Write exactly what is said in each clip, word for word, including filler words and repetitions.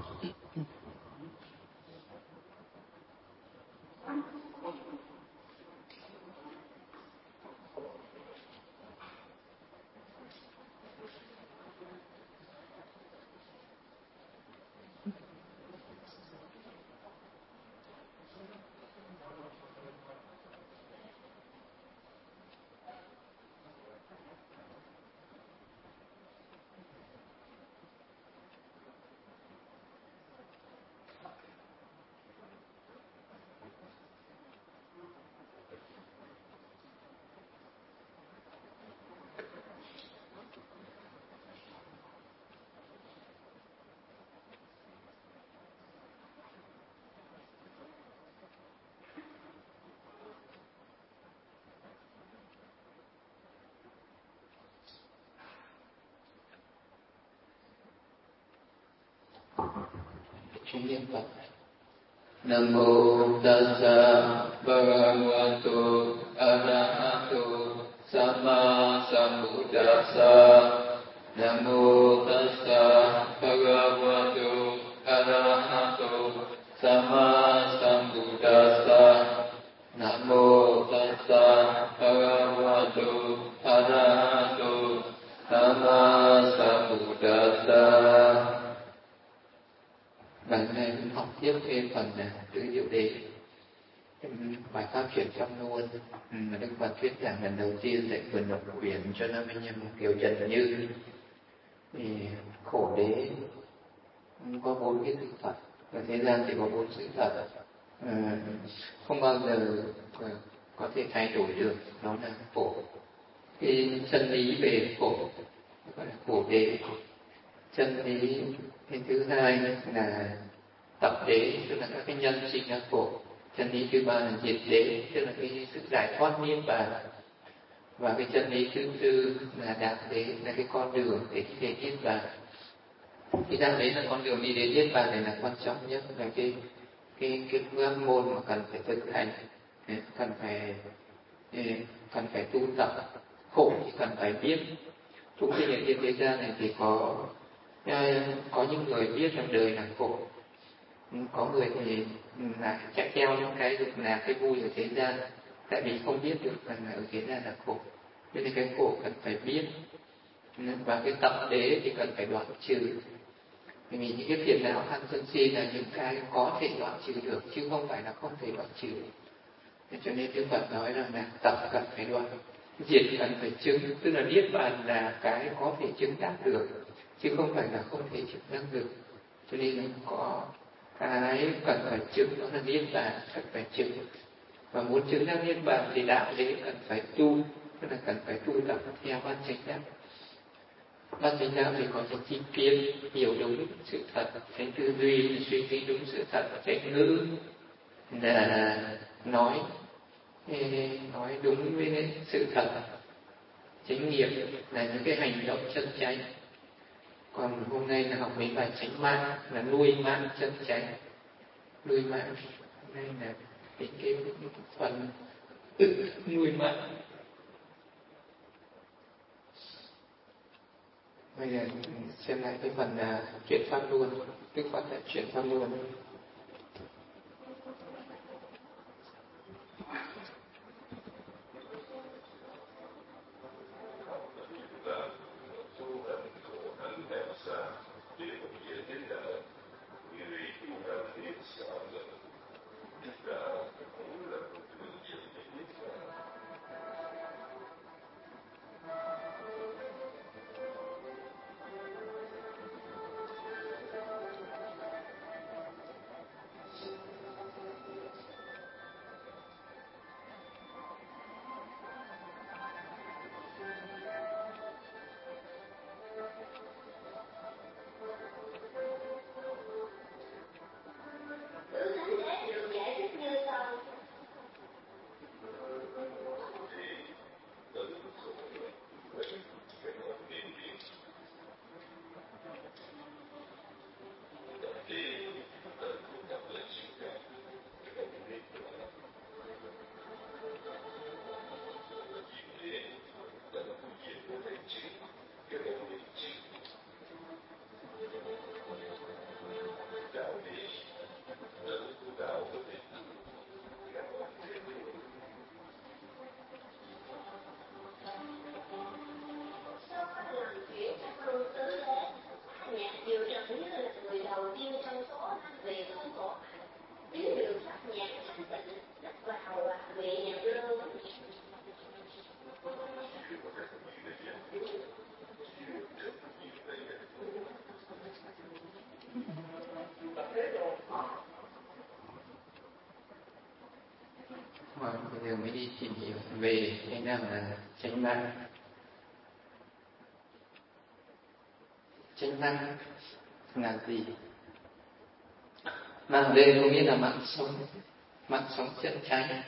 Chúng niệm Phật. Nam mô Tassa Bhagavato Arahato Samma Sambuddhassa. Nam mô Tassa Bhagavato Arahato Samma Sambuddhassa. Nam mô Tassa Bhagavato Arahato Samma Sambuddhassa. Và hôm nay mình học tiếp thêm phần tứ diệu đế, bài pháp chuyển pháp luôn mà Đức Phật thuyết giảng lần đầu tiên dạy vườn độc quyền cho nam anh em Kiều Trần Như. Thì khổ đế có bốn cái sự thật, và thế gian thì có bốn sự thật à, không bao giờ có thể thay đổi được, đó là khổ. Cái chân lý về khổ gọi là khổ đế. Chân lý thứ hai là tập đế, tức là các cái nhân sinh ra khổ. Chân lý thứ ba là diệt đế, tức là cái sự giải thoát niết bàn. Và cái chân lý thứ tư là đạo đế, là cái con đường để đi đến niết bàn. Cái đạo đế là con đường đi đến niết bàn này là quan trọng nhất, là cái cái cái pháp môn mà cần phải thực hành, cần phải cần phải tu tập. Khổ thì cần phải biết. Chúng sinh ở trên thế gian này thì có có những người biết rằng đời là khổ, có người thì lại chạy theo những cái dục là cái vui ở thế gian, tại vì không biết được rằng là ở thế gian là khổ, nên cái khổ cần phải biết. Và cái tập đế thì cần phải đoạn trừ, vì những cái phiền não tham sân si là những cái có thể đoạn trừ được, chứ không phải là không thể đoạn trừ. Cho nên Đức Phật nói rằng là tập cần phải đoạn, diệt cần phải chứng, tức là niết bàn là cái có thể chứng đắc được, chứ không phải là không thể chứng đắc được. Cho nên là có cái cần phải chứng, đó là niết bàn cần phải chứng. Và muốn chứng đắc niết bàn thì đạo đế cần phải tu, tức là cần phải tu tập theo bát chánh đạo. Bát chánh đạo thì có chánh kiến, hiểu đúng sự thật, chánh tư duy, suy nghĩ đúng sự thật, chánh ngữ là nói nói đúng với sự thật, chánh nghiệp là những cái hành động chân chánh. Còn hôm nay là học mấy bài chánh mạng, là nuôi mạng chân chánh. Nuôi mạng hôm nay là cái, cái, cái phần tự nuôi mạng. Bây giờ xem lại cái phần là chuyển pháp luôn. Đức Phật đã chuyển pháp luôn. giờ mới đi tìm hiểu về cái nào là chánh mạng. Chánh mạng là gì? Mạng đây có nghĩa là mạng sống, mạng sống chân chánh.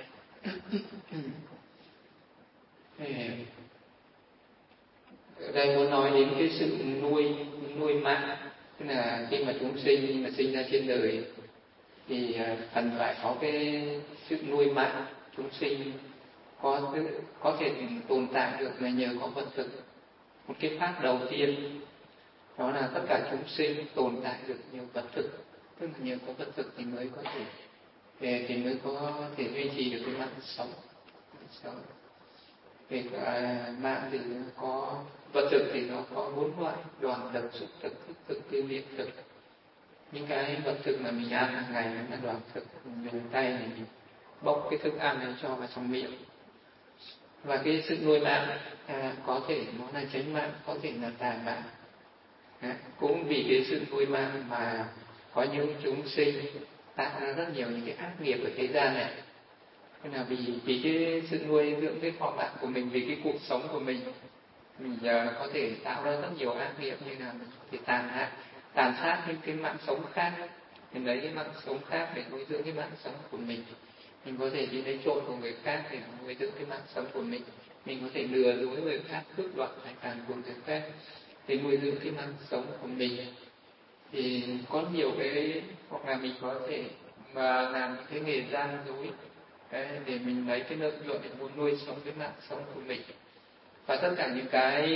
Ở đây muốn nói đến cái sự nuôi nuôi mạng, tức là khi mà chúng sinh mà sinh ra trên đời thì cần phải có cái sự nuôi mạng chúng sinh có có thể tồn tại được là nhờ có vật thực. Một cái pháp đầu tiên đó là tất cả chúng sinh tồn tại được nhờ vật thực, tức là nhờ có vật thực thì mới có thể thì mới có thể duy trì được cái mạng sống. sống. Về cả mạng thì có vật thực thì nó có bốn loại: đoàn thực, xúc thực, thức thực, tiêu niệm thực. Những cái vật thực mà mình ăn hàng ngày là đoàn thực, mình dùng tay này mình bốc cái thức ăn này cho vào trong miệng. Và cái sự nuôi mạng à, có thể nó là chánh mạng, có thể là tà mạng. À, cũng vì cái sự nuôi mạng mà có những chúng sinh tạo ra rất nhiều những cái ác nghiệp ở thế gian này. Thế là vì vì cái sự nuôi dưỡng cái thọ mạng của mình, vì cái cuộc sống của mình, mình uh, có thể tạo ra rất nhiều ác nghiệp, như là mình có thể tàn hại, tàn sát những cái mạng sống khác, mình lấy cái mạng sống khác để nuôi dưỡng cái mạng sống của mình. Mình có thể đi lấy trộm của người khác để nuôi dưỡng cái mạng sống của mình. Mình có thể lừa dối người khác, cướp đoạt tài sản của người khác để nuôi dưỡng cái mạng sống của mình. Thì có nhiều cái, hoặc là mình có thể mà làm cái nghề gian dối để mình lấy cái lợi nhuận để muốn nuôi sống cái mạng sống của mình. Và tất cả những cái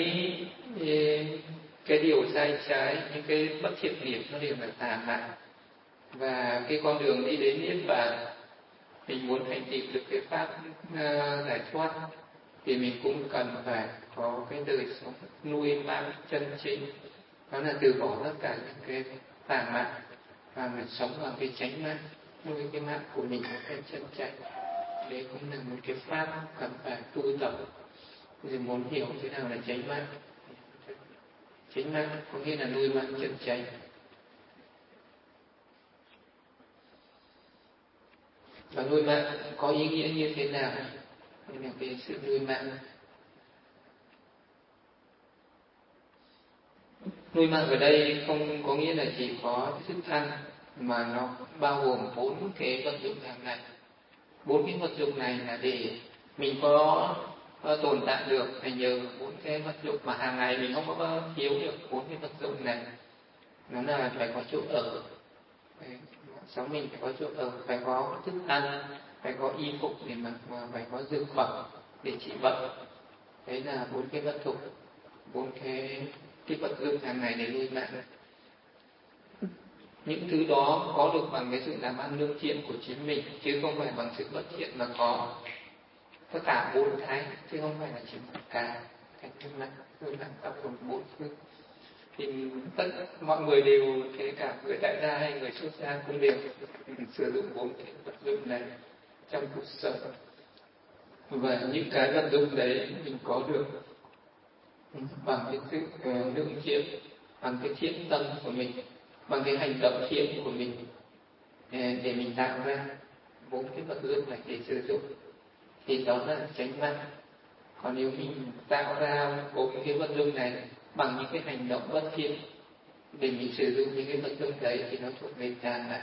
cái điều sai trái, những cái bất thiện nghiệp nó đều là tà mạng. Và cái con đường đi đến niết bàn, mình muốn hành trì được cái pháp uh, giải thoát thì mình cũng cần phải có cái đời sống nuôi mạng chân chính, đó là từ bỏ tất cả những cái tà mạng và mình sống bằng cái chánh mạng, nuôi cái mạng của mình một cách chân chánh. Đấy cũng là một cái pháp cần phải tu tập. Thì muốn hiểu thế nào là chánh mạng. Chánh mạng có nghĩa là nuôi mạng chân chánh. Và nuôi mạng có ý nghĩa như thế nào? Đây là cái sự nuôi mạng. Nuôi mạng ở đây không có nghĩa là chỉ có thức ăn, mà nó bao gồm bốn cái vật dụng hàng ngày. Bốn cái vật dụng này là để mình có tồn tại được là nhờ bốn cái vật dụng mà hàng ngày mình không có thiếu được. Bốn cái vật dụng này nó là phải có chỗ ở, sống mình phải có chỗ ở, phải có thức ăn, phải có y phục để mặc, mà phải có dược phẩm để trị bệnh. Đấy là bốn cái vật dụng, bốn cái cái vật dụng hàng ngày để nuôi mạng. Những thứ đó có được bằng cái sự làm ăn lương thiện của chính mình, chứ không phải bằng sự bất thiện mà có. Tất cả bốn cái, chứ không phải là chỉ một cái. Cái nuôi mạng, nuôi mạng tập gồm bốn thứ. Thì tất mọi người đều, kể cả người tại gia hay người xuất gia cũng đều sử dụng bốn cái vật dụng này trong cuộc sống. Và những cái vật dụng đấy mình có được bằng cái sự uh, lương thiện, bằng cái thiện tâm của mình, bằng cái hành động thiện của mình, để mình tạo ra bốn cái vật dụng này để sử dụng, thì đó là chánh mạng. Còn nếu mình tạo ra bốn cái vật dụng này bằng những cái hành động bất thiện để mình sử dụng những cái vật dụng đấy thì nó thuộc về tà mạng.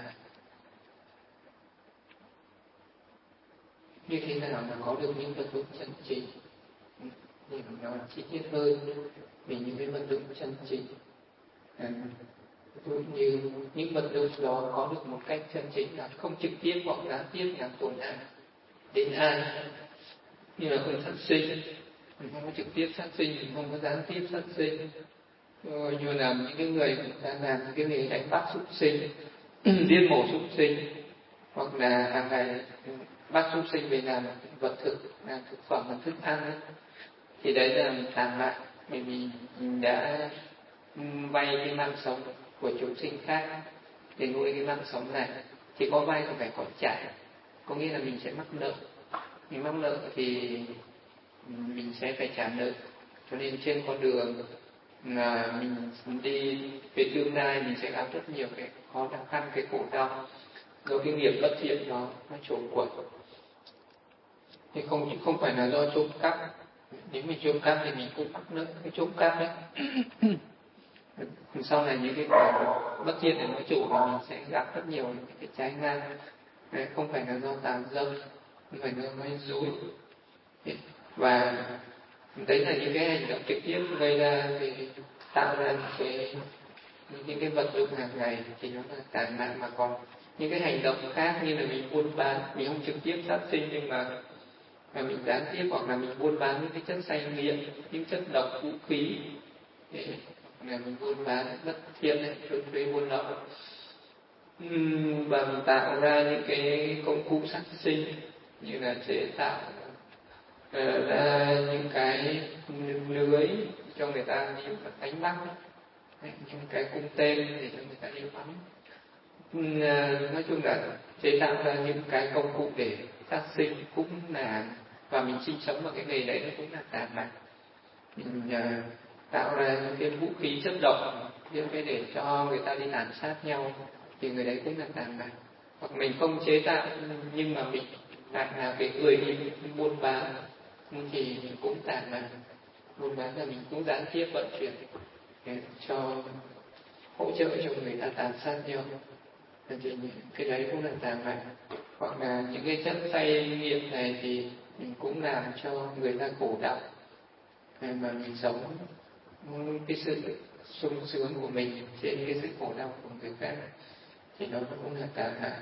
Như thế nào mà có được những vật dụng chân chính? Để nó chi tiết hơn về những cái vật dụng chân chính. À, ví dụ như những vật dụng đó có được một cách chân chính là không trực tiếp hoặc gián tiếp làm tổn hại đến ai, như là con sát sinh, mình không có trực tiếp sát sinh, mình không có gián tiếp sát sinh. Rồi như là những cái người đang làm những cái nghề đánh bắt súc sinh, giết mổ súc sinh, hoặc là hàng ngày bắt súc sinh về làm vật thực, làm thực phẩm, làm thức ăn ấy. Thì đấy là tàn mạng, bởi vì mình đã vay cái mạng sống của chúng sinh khác để nuôi cái mạng sống này. Thì có vay thì phải có trả, có nghĩa là mình sẽ mắc nợ. Mình mắc nợ thì mình sẽ phải trả nợ. Cho nên trên con đường là mình đi về tương lai, mình sẽ gặp rất nhiều cái khó khăn, cái khổ đau do cái nghiệp bất thiện đó nó trổ quẩn. thì không không phải là do trộm cắp. Nếu mình trộm cắp thì mình cũng mắc nữa cái trộm cắp đấy. Sau này những cái bất thiện để nói chủ thì mình sẽ gặp rất nhiều những cái trái ngang. Đấy, không phải là do tà dâm, không phải là do nói dối. Và đấy là những cái hành động trực tiếp gây ra thì tạo ra những cái những cái vật dụng hàng ngày thì nó là tàn mạng. Mà còn những cái hành động khác như là mình buôn bán, mình không trực tiếp sát sinh nhưng mà mà mình gián tiếp, hoặc là mình buôn bán những cái chất say nghiện, những chất độc, vũ khí, để là mình buôn bán bất thiện này, trốn thuế buôn lậu, uhm, và mình tạo ra những cái công cụ sát sinh như là chế tạo uh, ra những cái lưới cho người ta đi đánh bắt, những cái cung tên để cho người ta đi bắn. Uh, nói chung là chế tạo ra những cái công cụ để sát sinh cũng là, và mình sinh sống vào cái nghề đấy nó cũng là tà mạng. Mình uh, tạo ra những cái vũ khí chất độc, những cái để cho người ta đi tàn sát nhau thì người đấy cũng là tà mạng. Hoặc mình không chế tạo nhưng mà mình lại là cái người đi buôn bán thì mình cũng tà mạng. Buôn bán là mình cũng gián tiếp vận chuyển để cho hỗ trợ cho người ta tàn sát nhau, thì cái đấy cũng là tà mạng. Hoặc là những cái chất say nghiện này thì mình cũng làm cho người ta khổ đau, mà mình sống cái sự sung sướng của mình trên cái sự khổ đau của người khác thì nó cũng là tà mạng.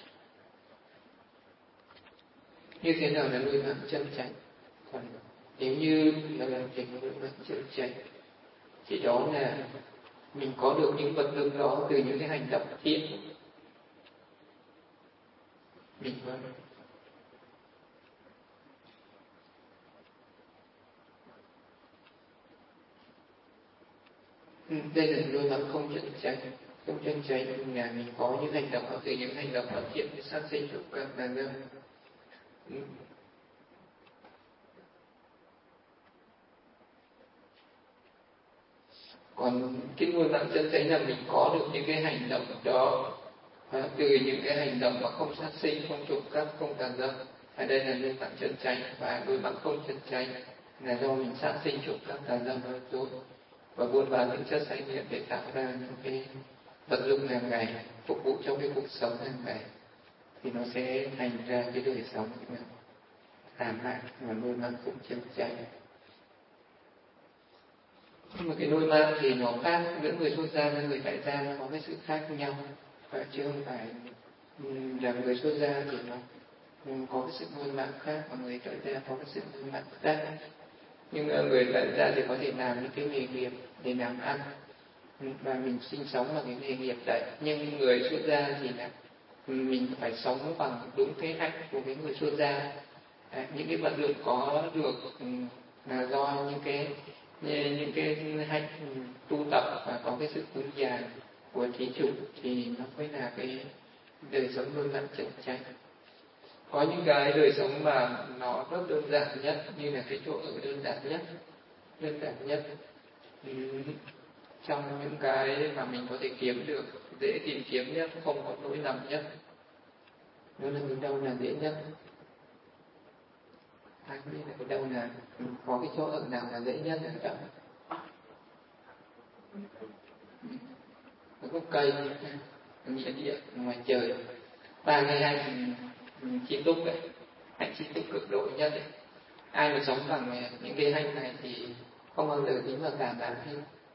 Như thế nào là nuôi mạng chân chánh? Còn nếu như là làm tình nuôi mạng chân chánh thì đó là mình có được những vật dụng đó từ những cái hành động thiện. Mình có đây là nuôi mạng không chân chánh. Không chân chánh là mình có những hành động đó từ những hành động bất thiện để sát sinh trộm cắp tà dâm. Còn cái nuôi mạng chân chánh là mình có được những cái hành động đó à, từ những cái hành động mà không sát sinh, không trộm cắp, không tà dâm. Ở đây là nuôi mạng chân chánh. Và nuôi mạng không chân chánh là do mình sát sinh, trộm cắp, tà dâm, nói dối và buôn bán những chất say nghiện để tạo ra những cái vật dụng hàng ngày phục vụ cho cái cuộc sống hàng ngày, thì nó sẽ thành ra cái đời sống tà mạng và nuôi mạng không chân chánh. Nhưng mà cái nuôi mạng thì nó khác giữa người xuất gia và người tại gia, nó có cái sự khác nhau, và chứ không phải là người xuất gia thì nó có cái sự nuôi mạng khác và người tại gia có cái sự nuôi mạng khác. Nhưng người tại gia thì có thể làm những cái nghề nghiệp để làm ăn và mình sinh sống bằng cái nghề nghiệp đấy. Nhưng người xuất gia thì là mình phải sống bằng đúng cái hạnh của cái người xuất gia. À, những cái vật dụng có được là do những cái những cái hạnh tu tập và có cái sự cúng dường của thí chủ thì nó mới là cái đời sống nuôi mạng chân chánh. Có những cái đời sống mà nó rất đơn giản nhất, như là cái chỗ ở đơn giản nhất, đơn giản nhất trong những cái mà mình có thể kiếm được, dễ tìm kiếm nhất, không có nỗi lầm nhất. Đó là mình đâu là dễ nhất? Ai biết là cái đâu là có cái chỗ ở nào là dễ nhất ở đâu? Có gốc cây, nghĩa địa ngoài trời, ba cái hạnh chi túc ấy, hạnh chi túc cực độ nhất ấy. Ai mà sống bằng những cái hạnh này thì không bao giờ dính vào tà mạng hết.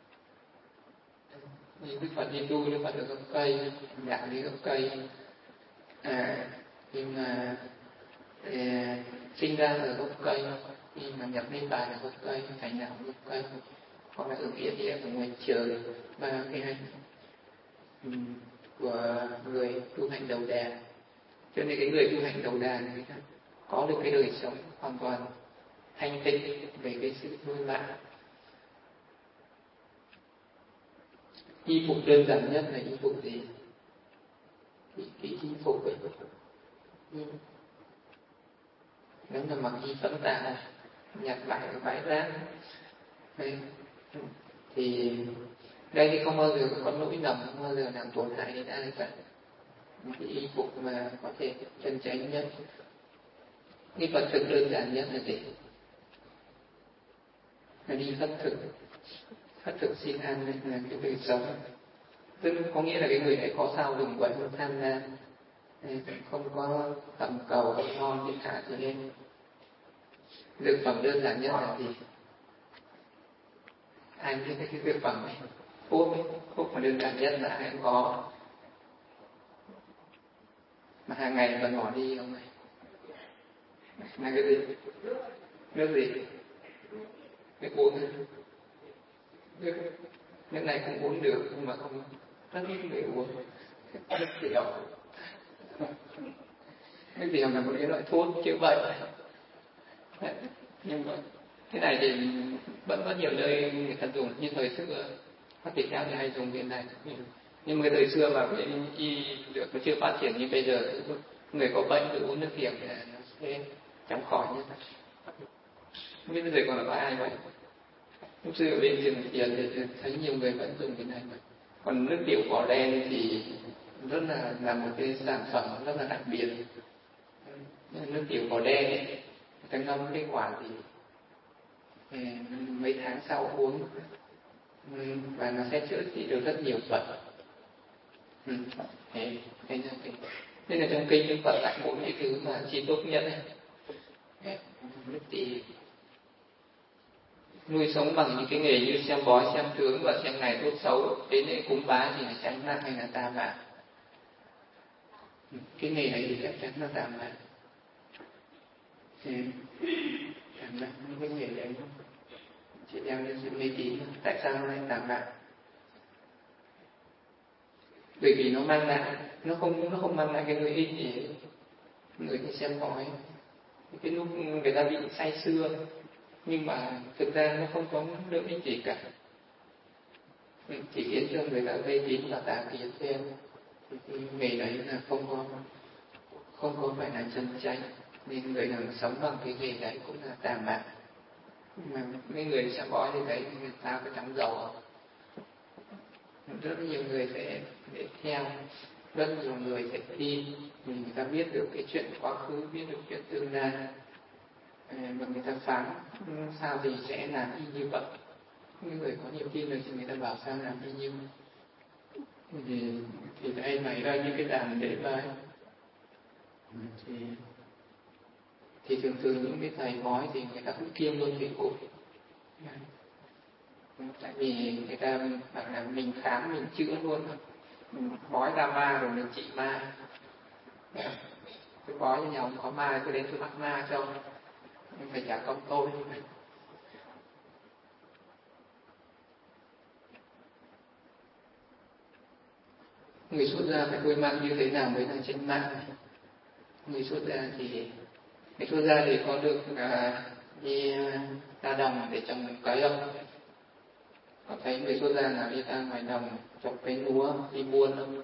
Như Đức Phật đi tu, Đức Phật ở gốc cây, đạo đi gốc cây, à, nhưng mà à, sinh ra ở gốc cây, khi mà nhập niết bàn ở gốc cây, thành đạo gốc cây, hoặc là ở nghĩa địa ở ngoài trời, ba cái hạnh của người tu hành đầu đà. Cho nên cái người tu hành đầu đà này có được cái đời sống hoàn toàn thanh tịnh về cái sự nuôi mạng. Y phục đơn giản nhất là y phục gì? Cái, cái y phục ấy, nếu là mặc y phấn tạ, nhặt vải ở bãi rác, thì đây thì không bao giờ có nỗi lầm, không bao giờ làm tổn hại đến ai cả. Cái y phục mà có thể chân chánh nhất. Cái Phật thực đơn giản nhất là gì? Là đi khất thực. Khất thực xin ăn là cái đời sống. Tức có nghĩa là cái người ấy có sao dùng vẫn không tham lam, không có tầm cầu không ngon thiên hạ gì hết. Dược phẩm đơn giản nhất là gì? Ai biết cái dược phẩm này? Thuốc ấy, thuốc mà đơn giản nhất là ai cũng có, mà hàng ngày vẫn bỏ đi không này? Là cái gì? Nước gì? Nước uống. Nước, nước này cũng uống được nhưng mà không rất ít người uống. Nước tiểu. Nước tiểu là một cái loại thuốc chữa bệnh. Nhưng mà cái này thì vẫn có nhiều nơi người ta dùng, như thời xưa các tỷ kheo thì hay dùng cái này. Nhưng mà thời xưa mà cái y dược nó chưa phát triển như bây giờ, người có bệnh cứ uống nước tiểu thì nó sẽ chóng khỏi như thế. Không biết bây giờ còn có ai vậy? Lúc xưa ở bên rừng Thiền thì thấy nhiều người vẫn dùng cái này. Còn nước tiểu cỏ đen thì rất là là một cái sản phẩm rất là đặc biệt. Nước tiểu cỏ đen ấy, ta ngâm cái quả thì mấy tháng sau uống và nó sẽ chữa trị được rất nhiều bệnh. Ừ. Thế, thế là cái, nên là trong kinh Đức Phật lại mỗi cái thứ mà chi tốt nhất ấy, thì nuôi sống bằng những cái nghề như xem bói, xem tướng và xem ngày tốt xấu, đến để cúng bái thì là tránh nạn hay là tà mạng. Cái nghề này thì chắc chắn là tà mạng. Tà mạng cái nghề đấy chị đem lên sự mê tín. Tại sao nó lại tà mạng? Bởi vì nó mang lại, nó không nó không mang lại cái lợi ích gì. Người đi xem bói, cái lúc người ta bị say sưa, nhưng mà thực ra nó không có lợi ích gì cả, chỉ khiến cho người ta mê tín và tà kiến thêm. Nghề đấy là không có không có phải là chân chánh, nên người nào sống bằng cái nghề đấy cũng là tà mạng. Mà mấy người xem bói thì thấy người ta có trắng dầu, rất nhiều người sẽ để theo, rất nhiều người sẽ tin, vì người ta biết được cái chuyện quá khứ, biết được chuyện tương lai, và người ta phán sao thì sẽ làm y như vậy. Những người có nhiều tin rồi thì người ta bảo sao làm y như thì thì đây mày ra những cái đàn để bài thì thì thường thường những cái thầy bói thì người ta cũng kiêng luôn thầy cúng. Tại vì người ta bảo là mình khám mình chữa luôn, mình bói ra ma rồi mình trị ma. Cái bói cho nhà ông có ma cứ đến tôi bắt ma cho, nhưng phải trả công tôi. Người xuất gia phải nuôi mang như thế nào mới là chân mạng? Người xuất gia thì người xuất gia thì có được à, đi ra đồng để trồng cấy không? Có thấy người xuất gia nào đi ra ngoài đồng trồng cây lúa đi buôn không?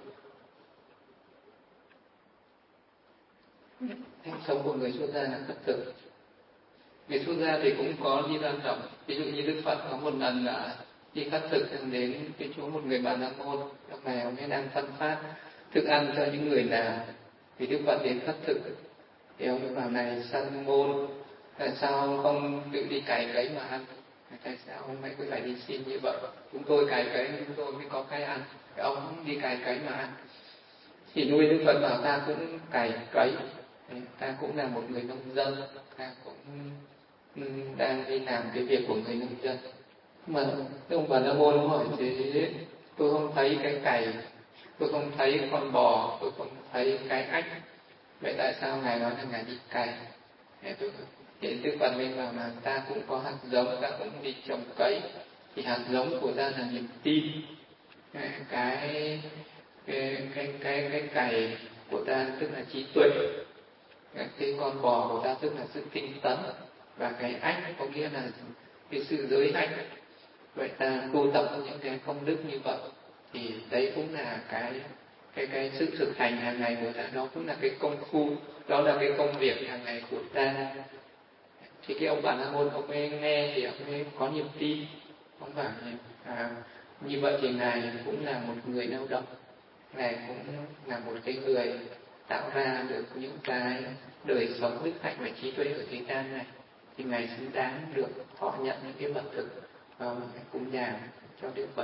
Cách sống của người xuất gia là khất thực. Người xuất gia thì cũng có đi ra đồng, ví dụ như Đức Phật có một lần là đi khất thực đến cái chỗ một người Bà La Môn, lúc này ông ấy đang phân phát thức ăn cho những người nào, thì Đức Phật đến khất thực thì ông ấy bảo này Sanh Môn, tại sao ông không tự đi cày cấy mà ăn? Tại sao ông ấy cứ phải đi xin như vậy? Chúng tôi cày cấy chúng tôi mới có cái ăn, cái ông cũng đi cày cấy mà ăn. Thì nuôi Đức Phật bảo ta cũng cày cấy, ta cũng là một người nông dân, ta cũng đang đi làm cái việc của người nông dân. Mà ông Bà La Môn hỏi thế, tôi không thấy cái cày, tôi không thấy con bò, tôi không thấy cái ách, vậy tại sao ngài nói là ngài đi cày? Thì Đức Phật mình bảo là ta cũng có hạt giống, ta cũng đi trồng cấy, thì hạt giống của ta là niềm tin, cái cái cái cái cái, cái cày của ta tức là trí tuệ, cái con bò của ta tức là sự tinh tấn, và cái ách có nghĩa là cái sự giới hạnh. Vậy ta tu tập những cái công đức như vậy thì đấy cũng là cái cái cái sự thực hành hàng ngày của ta, đó cũng là cái công phu, đó là cái công việc hàng ngày của ta. Thì cái ông Bà La Môn ông ấy nghe thì ông ấy có niềm tin, ông bảo à, như vậy thì ngài cũng là một người lao động, ngài cũng là một cái người tạo ra được những cái đời sống đức hạnh và trí tuệ ở thế gian này, thì Ngài xứng đáng được thọ nhận những cái vật thực và cúng dường cho Đức Phật.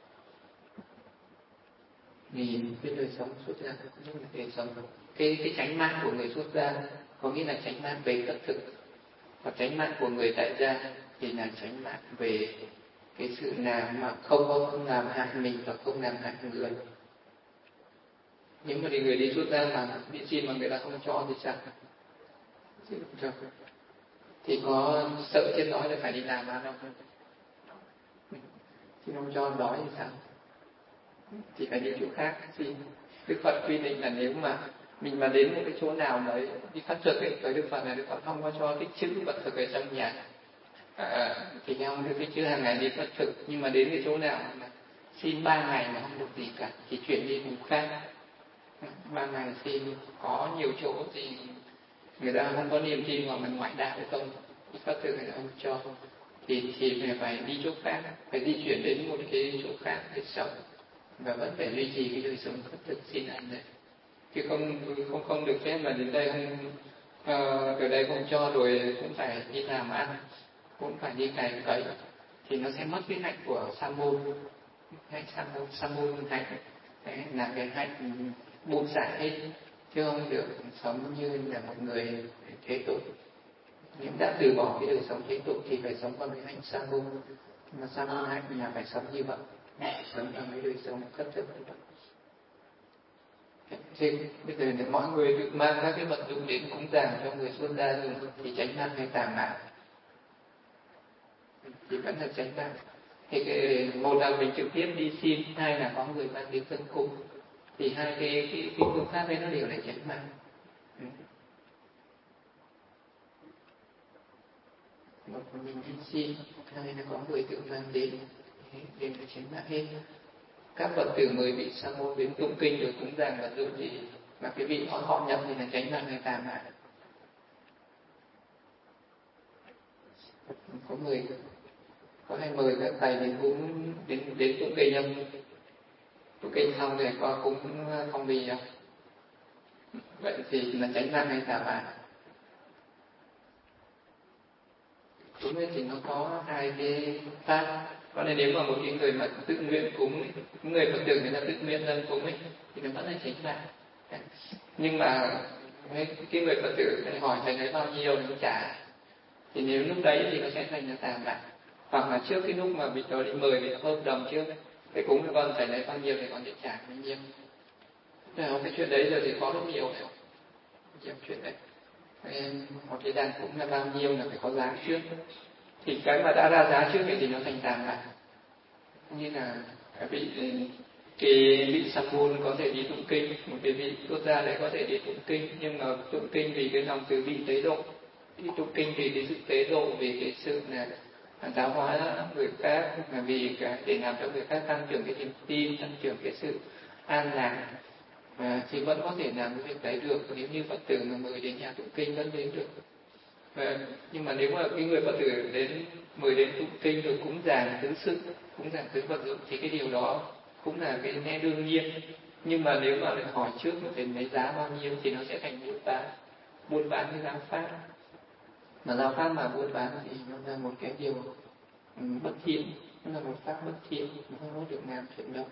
Thì cái đời sống xuất gia cũng như là đời sống cái cái chánh mạng của người xuất gia có nghĩa là chánh mạng về tất thực, và chánh mạng của người tại gia thì là chánh mạng về cái sự làm mà không có làm hại mình và không làm hại người. Nhưng mà thì người đi xuất gia mà đi xin mà người ta không cho thì sao? Cho. Thì có sợ chết đói là phải đi làm ăn không? Thì không cho đói thì sao? Thì phải đi chỗ khác xin. Đức Phật quy định là nếu mà mình mà đến một cái chỗ nào đấy đi phát trực ấy, tới Đức Phật này Đức Phật không có cho tích chữ vật thực ở trong nhà. À, thì nhau được tích chữ hàng ngày đi phát trực, nhưng mà đến cái chỗ nào mà xin ba ngày mà không được gì cả thì chuyển đi vùng khác. Ba ngày xin có nhiều chỗ thì người ta không có niềm tin vào mình ngoại đạo hay không, thì phát thực người ta không cho, thì thì phải, phải đi chỗ khác, phải di chuyển đến một cái chỗ khác để sống và vẫn phải duy trì cái đời sống phát thực xin ăn đấy, chứ không không không được phép mà đến đây không uh, từ đây không cho rồi cũng phải đi làm ăn, cũng phải đi cày cấy, thì nó sẽ mất cái hạnh của sa môn, hay sa môn sa môn hạnh đấy, là cái hạnh buông xả hết, chứ không được sống như là một người thế tục. Nếu đã từ bỏ cái đời sống thế tục thì phải sống qua cái hạnh sa môn, mà sa môn hạnh là phải sống như vậy, sống trong cái đời sống khất thực. Thì bây giờ nếu mọi người được mang các cái vật dụng đến cúng dường cho người xuất gia dùng thì tránh mạng hay tà mạng thì vẫn là tránh mạng. Thì cái, một là mình trực tiếp đi xin, hai là có người mang đến dân cúng, thì hai cái cái, cái phương pháp ấy nó đều là tránh mạng. Ừ. Một là mình đi xin, hai là có người tự mang đến, đều là tránh mạng hết. Các Phật tử mời vị sa môn đến tụng kinh rồi cúng dường vật dụng thì mà cái vị họ họ nhập thì là tránh mạng hay tà mạng. Có người có hay mời các thầy đến cúng đến đến tụng kinh không? Tụng kinh xong rồi có cúng phong bì không? Vậy thì là tránh mạng hay tà mạng? Cúng thì nó có hai cái pháp. Có nên nếu mà một cái người mà tự nguyện cúng, người Phật tử người ta tự nguyện dâng cúng ấy, thì nó vẫn là tránh mạng. Nhưng mà cái người Phật tử này hỏi thầy lấy bao nhiêu thì trả, thì nếu lúc đấy thì nó sẽ thành là tà mạng. Hoặc là trước cái lúc mà vị đó đi mời vị hợp đồng trước ấy, thầy cúng với con thầy lấy bao nhiêu thì con sẽ trả bao nhiêu. Nào, cái chuyện đấy giờ thì có rất nhiều này, nhiều chuyện đấy. Một cái đàn cúng là bao nhiêu là phải có giá trước, thì cái mà đã ra giá trước thì nó thành tà mạng. Như là cái vị cái vị sa môn có thể đi tụng kinh, một cái vị xuất gia đấy có thể đi tụng kinh, nhưng mà tụng kinh vì cái lòng từ bi tế độ, đi tụng kinh vì cái sự tế độ, vì cái sự là giáo hóa người khác, là vì cái để làm cho người khác tăng trưởng cái niềm tin, tăng trưởng cái sự an lạc, à, thì vẫn có thể làm cái việc đấy được. Nếu như Phật tử mà mời đến nhà tụng kinh vẫn đến được. À, nhưng mà nếu mà cái người Phật tử đến mời đến tụng kinh rồi cúng dường thứ sự, cúng dường thứ vật dụng thì cái điều đó cũng là cái nghe đương nhiên. Nhưng mà nếu mà lại hỏi trước mà phải lấy giá bao nhiêu thì nó sẽ thành buôn bán, buôn bán cái giáo pháp. Mà giáo pháp mà buôn bán thì nó là một cái điều um, bất thiện, nó là một pháp bất thiện, nó không có được làm chuyện đâu.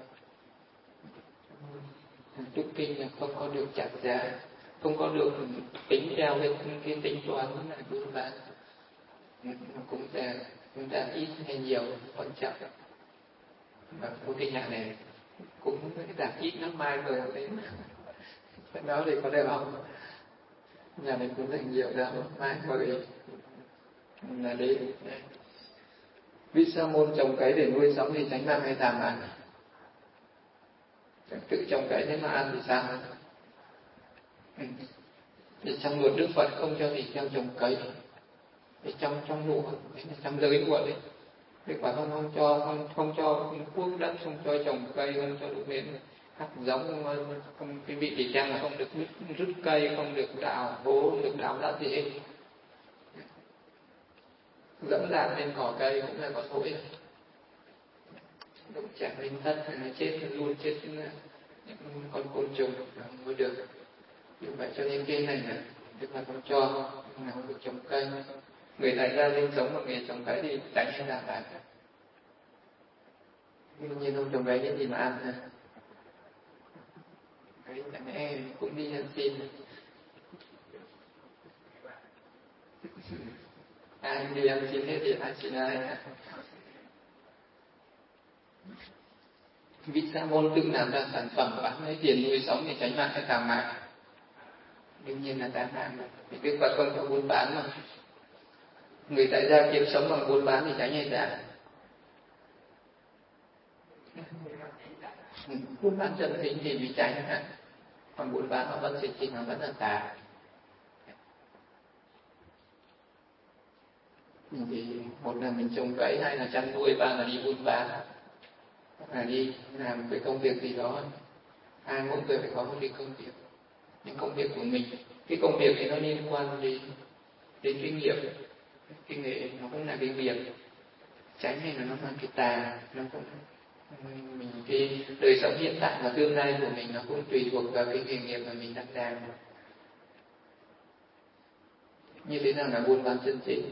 Tụng kinh là không có được chặt giá, không có được tính theo cái, cái tính toán là buôn bán. Cũng là chúng ta ít hay nhiều quan trọng. Và một cái nhà này cũng giảm ít lắm, mai mời họ đến cái đó thì có được không? Nhà này cũng dành nhiều đâu, mai mời là đến. Vị sa môn trồng cấy để nuôi sống thì tránh mạng hay tà mạng? Tự trồng cấy thế mà ăn thì sao? Ừ. Thì trong luật Đức Phật không cho thịt heo trồng cấy. Thì trong trong lụa, trong giới lụa đấy, Đức Phật không không cho không không cho cuốc đất, không cho trồng cây, không cho đục nền hạt giống, không cái vị tỳ kheo là không được rút cây, không được đào hố, không được đào đất gì hết. Dẫm đạp lên cỏ cây cũng là có lỗi. Đụng chạm lên đất chết luôn, chết những con côn trùng mới được. Như vậy cho nên cái này là Đức Phật không cho, là không được trồng cây. Người tại gia sinh sống bằng nghề trồng cây thì tránh hay làm lại. Đương nhiên không trồng cây cái gì mà ăn ha. Cái chẳng lẽ cũng đi ăn xin. Ai đi ăn xin hết thì ai xin ai hả? Vị Sa môn tự làm ra sản phẩm bán lấy tiền nuôi sống để tránh mạng hay tà mạng. Đương nhiên là tà mạng. Vì Đức Phật không có buôn bán mà. Người tại gia kiếm sống bằng buôn bán thì tránh hay tà. Buôn bán chân chính thì bị tránh hả? Còn buôn bán họ vẫn sinh chính, họ vẫn là tà. Thì một là mình trồng cấy, hai là chăn nuôi, ba là đi buôn bán, là đi làm cái công việc gì đó. Ai mỗi người phải có một cái công việc, những công việc của mình. Cái công việc thì nó liên quan đến đến cái nghiệp, cái nghề nó cũng là cái nghiệp. Tránh hay là nó mang cái tà, nó cũng mình cái đời sống hiện tại và tương lai của mình nó cũng tùy thuộc vào cái nghề nghiệp mà mình đang làm. Như thế nào là buôn bán chân chính?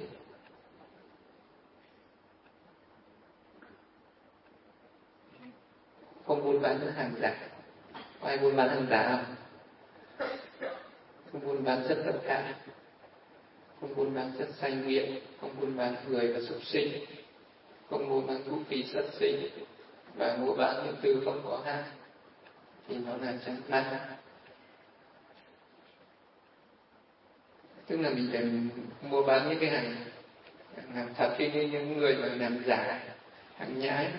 Không buôn bán những hàng giả. Có ai buôn bán hàng giả không? Không buôn bán chất độc hại, không buôn bán chất sanh nghiện, không buôn bán người và súc sinh, không mua bán vũ khí sát sinh và mua bán những thứ không có hại, thì nó là chân pháp. Tức là mình phải mua bán những cái hàng làm thật, khi như những người mà làm giả, hàng nhái,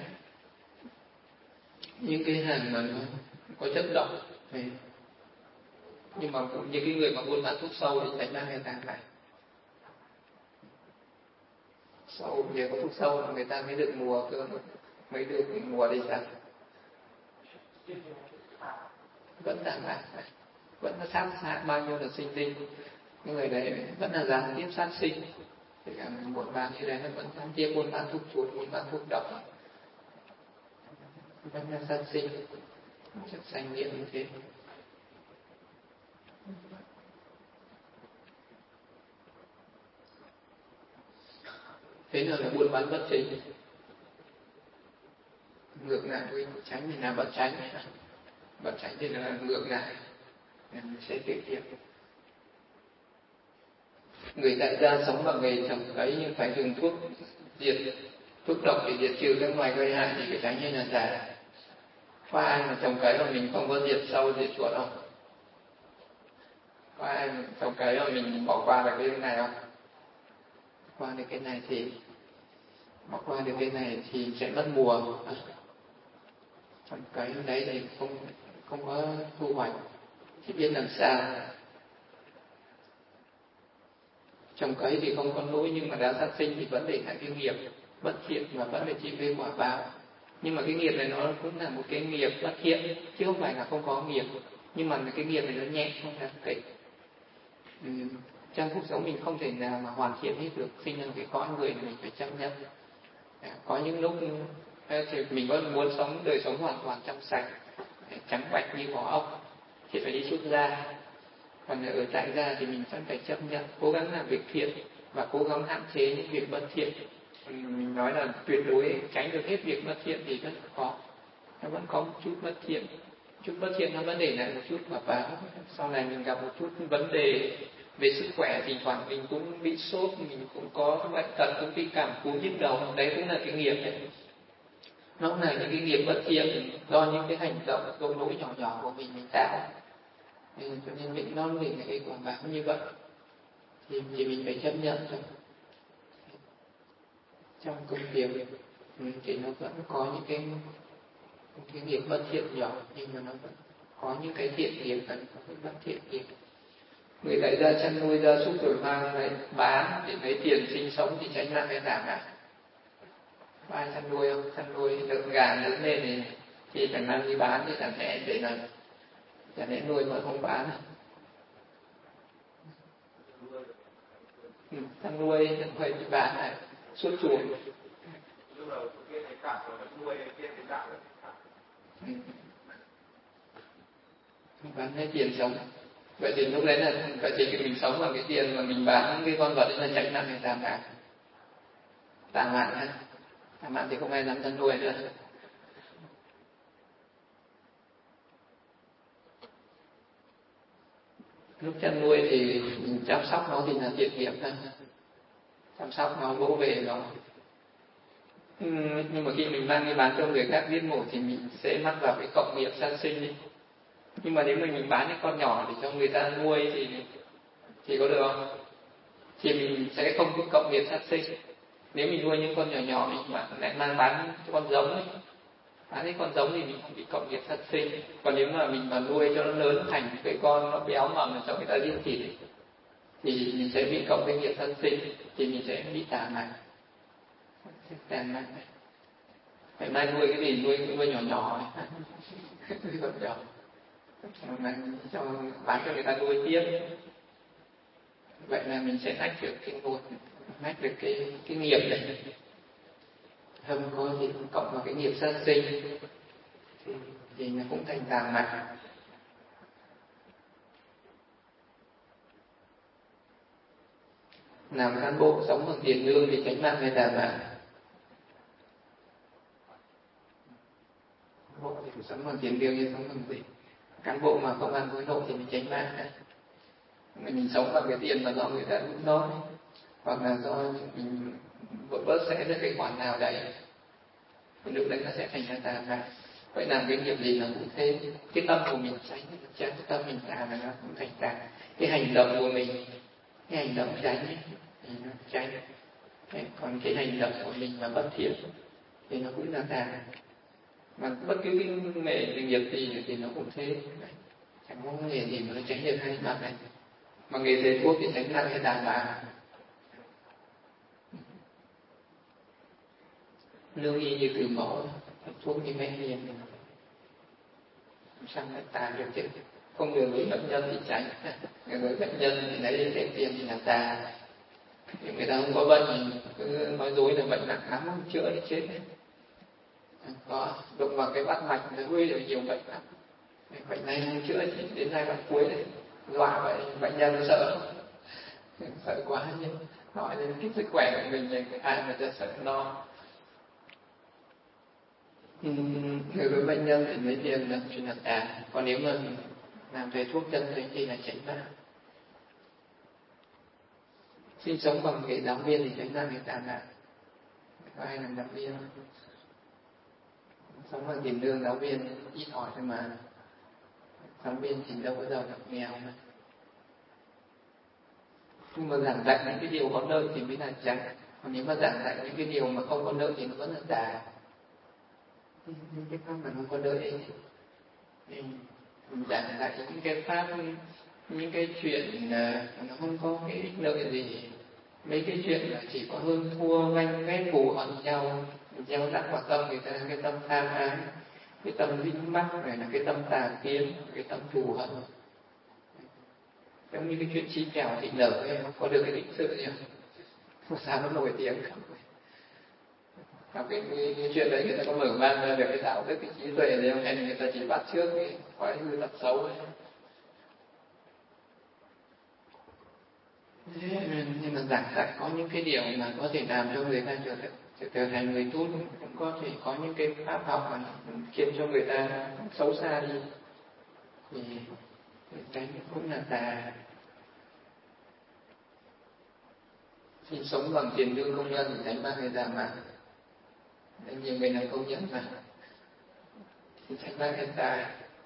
những cái hàng mà nó có chất độc. Nhưng mà những cái người mà buôn bán thuốc sâu thì tránh ra người ta phải sâu, nhờ có thuốc sâu là người ta mới được mùa cơ, mới được mùa đi sao? Vẫn đảm bảo, vẫn là sát hại bao nhiêu là sinh linh, những người đấy vẫn là gián tiếp sát sinh. Thì cả mình buôn bán như thế là vẫn gián tiếp buôn bán thuốc chuột, buôn bán thuốc độc, vẫn là sát sinh, chất sanh nghiện như thế. Thế nào là buôn bán bất chính? Ngược lại với tránh thì là bất tránh, bất tránh thì là ngược lại, mình sẽ tiết kiệm. Người tại gia sống bằng nghề trồng cấy nhưng phải dùng thuốc diệt, thuốc độc để diệt trừ các loài gây hại thì phải tránh hay là tà? Có ai mà trồng cấy mà mình không có diệt sâu diệt chuột không? Có ai mà trồng cấy mà mình bỏ qua được cái này không? Qua được cái này thì bỏ qua được cái này thì sẽ mất mùa. Trồng cấy đấy thì không không có thu hoạch, chỉ biết làm sao. Trồng cấy thì không có lỗi, nhưng mà đã sát sinh thì vẫn để lại cái nghiệp bất thiện và vẫn phải chịu cái quả báo. Nhưng mà cái nghiệp này nó cũng là một cái nghiệp bất thiện, chứ không phải là không có nghiệp. Nhưng mà cái nghiệp này nó nhẹ, không đáng kể. Ừ. Trong cuộc sống mình không thể nào mà hoàn thiện hết được, sinh ra cái cõi người này mình phải chấp nhận. Có những lúc thì mình có muốn sống đời sống hoàn toàn trong sạch, trắng bạch như vỏ ốc thì phải đi xuất gia. Còn ở tại gia thì mình vẫn phải chấp nhận, cố gắng làm việc thiện và cố gắng hạn chế những việc bất thiện. Mình nói là tuyệt đối tránh được hết việc bất thiện thì rất khó. Nó vẫn có một chút bất thiện, chút bất thiện nó vẫn để lại một chút quả báo. Sau này mình gặp một chút vấn đề về sức khỏe, thỉnh thoảng mình cũng bị sốt, mình cũng có bệnh tật, cũng bị cảm cúm nhức đầu, đấy cũng là cái nghiệp đấy. Nó cũng là những cái nghiệp bất thiện do những cái hành động tội lỗi nhỏ nhỏ của mình mình tạo. Nên cho nên mình nó để lại cái quả báo như vậy thì, thì mình phải chấp nhận thôi. Trong công việc thì nó vẫn có những cái cái nghiệp bất thiện nhỏ, nhưng mà nó vẫn có những cái thiện nghiệp và có cái bất thiện nghiệp. Người tại gia chăn nuôi gia súc rồi mang lại bán để lấy tiền sinh sống thì tránh mạng hay giảm ạ? Có ai chăn nuôi không? Chăn nuôi lợn gà lớn lên thì, thì phải mang đi bán, thì chẳng lẽ để là chẳng lẽ nuôi mà không bán à? Ừ, chăn nuôi chẳng phải đi bán này, suốt chuồng. Ừ. Bán lấy tiền sống. Vậy thì lúc đấy là vậy thì mình sống bằng cái tiền mà mình bán cái con vật đấy là tránh nạn hay tà mạng? Tà mạng ha. Tà mạng thì không ai dám chăn nuôi nữa. Lúc chăn nuôi thì mình chăm sóc nó thì là thiện nghiệp hơn, chăm sóc nó vỗ về nó. Ừ, nhưng mà khi mình mang đi bán cho người khác giết mổ thì mình sẽ mắc vào cái cộng nghiệp sát sinh đi. Nhưng mà nếu mà mình bán cái con nhỏ để cho người ta nuôi thì thì có được không? Thì mình sẽ không có cộng nghiệp sát sinh. Nếu mình nuôi những con nhỏ nhỏ mình mà lại mang bán cho con giống ấy, bán cái con giống thì mình không bị cộng nghiệp sát sinh. Còn nếu mà mình mà nuôi cho nó lớn thành cái con nó béo mập cho người ta giết thịt ấy, thì mình sẽ bị cộng cái nghiệp sát sinh, thì mình sẽ bị tà mạng. Tà mạng. Phải mai nuôi cái gì, nuôi nuôi nhỏ nhỏ ấy. Nuôi con nhỏ. Mà cho bán cho người ta nuôi tiếp. Vậy là mình sẽ nách được cái nguồn, nách được cái cái nghiệp này. Không có thì cộng vào cái nghiệp sát sinh thì, thì nó cũng thành tà mạng. Làm cán bộ sống bằng tiền lương thì tránh mạng hay tà mạng? Bộ thì sống bằng tiền lương nhưng sống bằng gì? Cán bộ mà không ăn hối lộ thì mình tránh mạng. Mình sống bằng cái tiền mà do người ta hút nó, hoặc là do mình vỡ bớt sẽ được cái khoản nào đấy, thì lúc đấy nó sẽ thành ra tà mạng. Vậy làm cái nghiệp gì nó cũng thế, cái tâm của mình tránh, tránh cái tâm mình làm là nó cũng thành tà. Cái hành động của mình, cái hành động tránh ấy, thì nó tránh. Còn cái hành động của mình mà bất thiện thì nó cũng là tà. Mà bất cứ cái nghề nghiệp gì thì nó cũng thế, chẳng có nghề gì mà nó tránh được hai mặt này. Mà nghề thầy thuốc thì tránh nặng hay đàn bà. Lương y như từ mẫu, thuốc như mẹ hiền, sao lại tà được chứ? Không được với bệnh nhân thì tránh, với bệnh nhân thì lấy đến tiền thì là tà. Nếu người ta không có bệnh thì cứ nói dối là bệnh nặng lắm, không chữa thì chết. Có đụng vào cái bắt mạch nó gây được nhiều bệnh lắm. Bệnh này không chữa thì đến giai đoạn cuối này dọa vậy, bệnh nhân nó sợ, sợ quá chứ. Nói đến cái sức khỏe của mình thì ai màจะsợ lo. Người với bệnh nhân thì lấy tiền là chuyện là tà. Còn nếu mà làm thầy thuốc chân thì thì là tránh mạng. Sinh sống bằng nghề giáo viên thì tránh ra người tà mạng. Có ai làm giáo viên không? Sống bằng tiền lương giáo viên ít hỏi thôi mà. Giáo viên thì đâu có giàu được nghèo mà. Nhưng mà giảng dạy những cái điều có lợi thì mới là tránh. Còn nếu mà giảng dạy những cái điều mà không có lợi thì nó vẫn là tà. Những cái pháp mà không có lợi ấy, thì giảng dạy những cái pháp, những cái chuyện nó không có cái ích lợi gì. Mấy cái chuyện là chỉ có hơn thua, ganh ghét thù hận nhau, gieo rắc vào tâm người ta cái tâm tham ái, cái tâm dính mắc này là cái tâm tà kiến, cái tâm thù hận. Giống như cái chuyện chi kèo thị nở ấy, nó có được cái lịch sự gì không? Sao nó nổi tiếng không? Học cái, cái, cái chuyện đấy người ta có mở mang ra được cái đạo đức, cái trí tuệ đấy không? Hay là người ta chỉ bắt trước cái thói hư tật xấu ấy? Thế, nhưng mà giảng dạy có những cái điều mà có thể làm cho người ta trở thành, trở thành người tốt, cũng có thể có những cái pháp học mà khiến cho người ta xấu xa đi, thì cái cũng là tà. Sinh sống bằng tiền lương công nhân thì tránh ba người già mà nhiều người làm công nhân mà thì tránh ba người tà.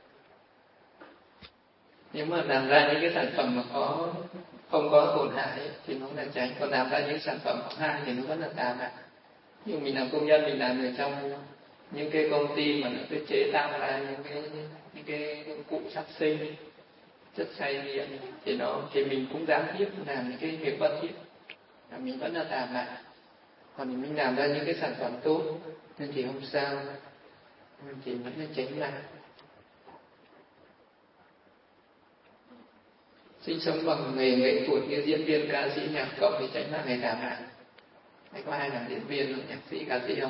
Nếu mà làm ra những cái sản phẩm mà có không có tổn hại thì nó là tránh, còn làm ra những sản phẩm có hại thì nó vẫn là tà mà. Nhưng mình làm công nhân, mình làm ở trong những cái công ty mà nó cứ chế tạo ra những cái những cái dụng cụ sát sinh, chất xay điện thì nó thì mình cũng gián tiếp làm những cái việc bất thiện, là mình vẫn là tà mà. Còn mình làm ra những cái sản phẩm tốt nên thì không sao, thì vẫn là tránh mạng. Sinh sống bằng nghề nghệ thuật như diễn viên, ca sĩ, nhạc cộng thì tránh mạng ngày tà mạng. Hay có ai làm diễn viên không, nhạc sĩ, ca sĩ không?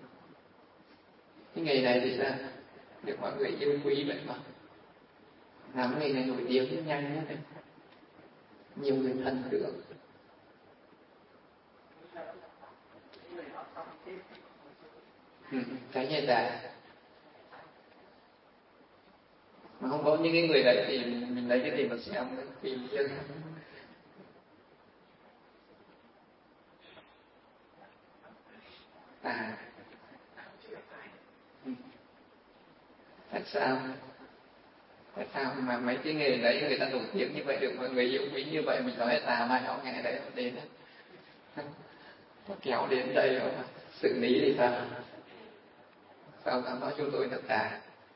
Cái nghề này thì sao? Được mọi người yêu quý vậy mà. làm nghề này nổi tiếng nhanh nhất đấy, nhiều người thần tượng. Ừ, cái nhạy tà mà không có những cái người đấy thì mình lấy cái gì mà xem cái phim chứ. À, tại sao tại sao mà mấy cái nghề đấy người ta nổi tiếng như vậy, được mọi người yêu quý như vậy, mình nói là tà mà họ nghe đấy đến nó kéo đến đây rồi xử lý thì sao? Sao dám nói chúng tôi là tà?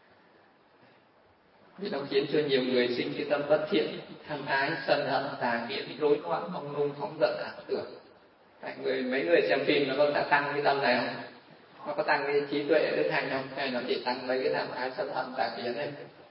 Vì nó khiến cho nhiều người sinh cái tâm bất thiện, tham ái, sân hận, tà kiến, rối loạn, mong nung, phóng dật, ảo tưởng. Tại người mấy người xem phim nó có đã tăng cái tâm này không? Nó có tăng cái trí tuệ đức hạnh không? Hay nó chỉ tăng mấy cái tham ái, sân hận, tà kiến này?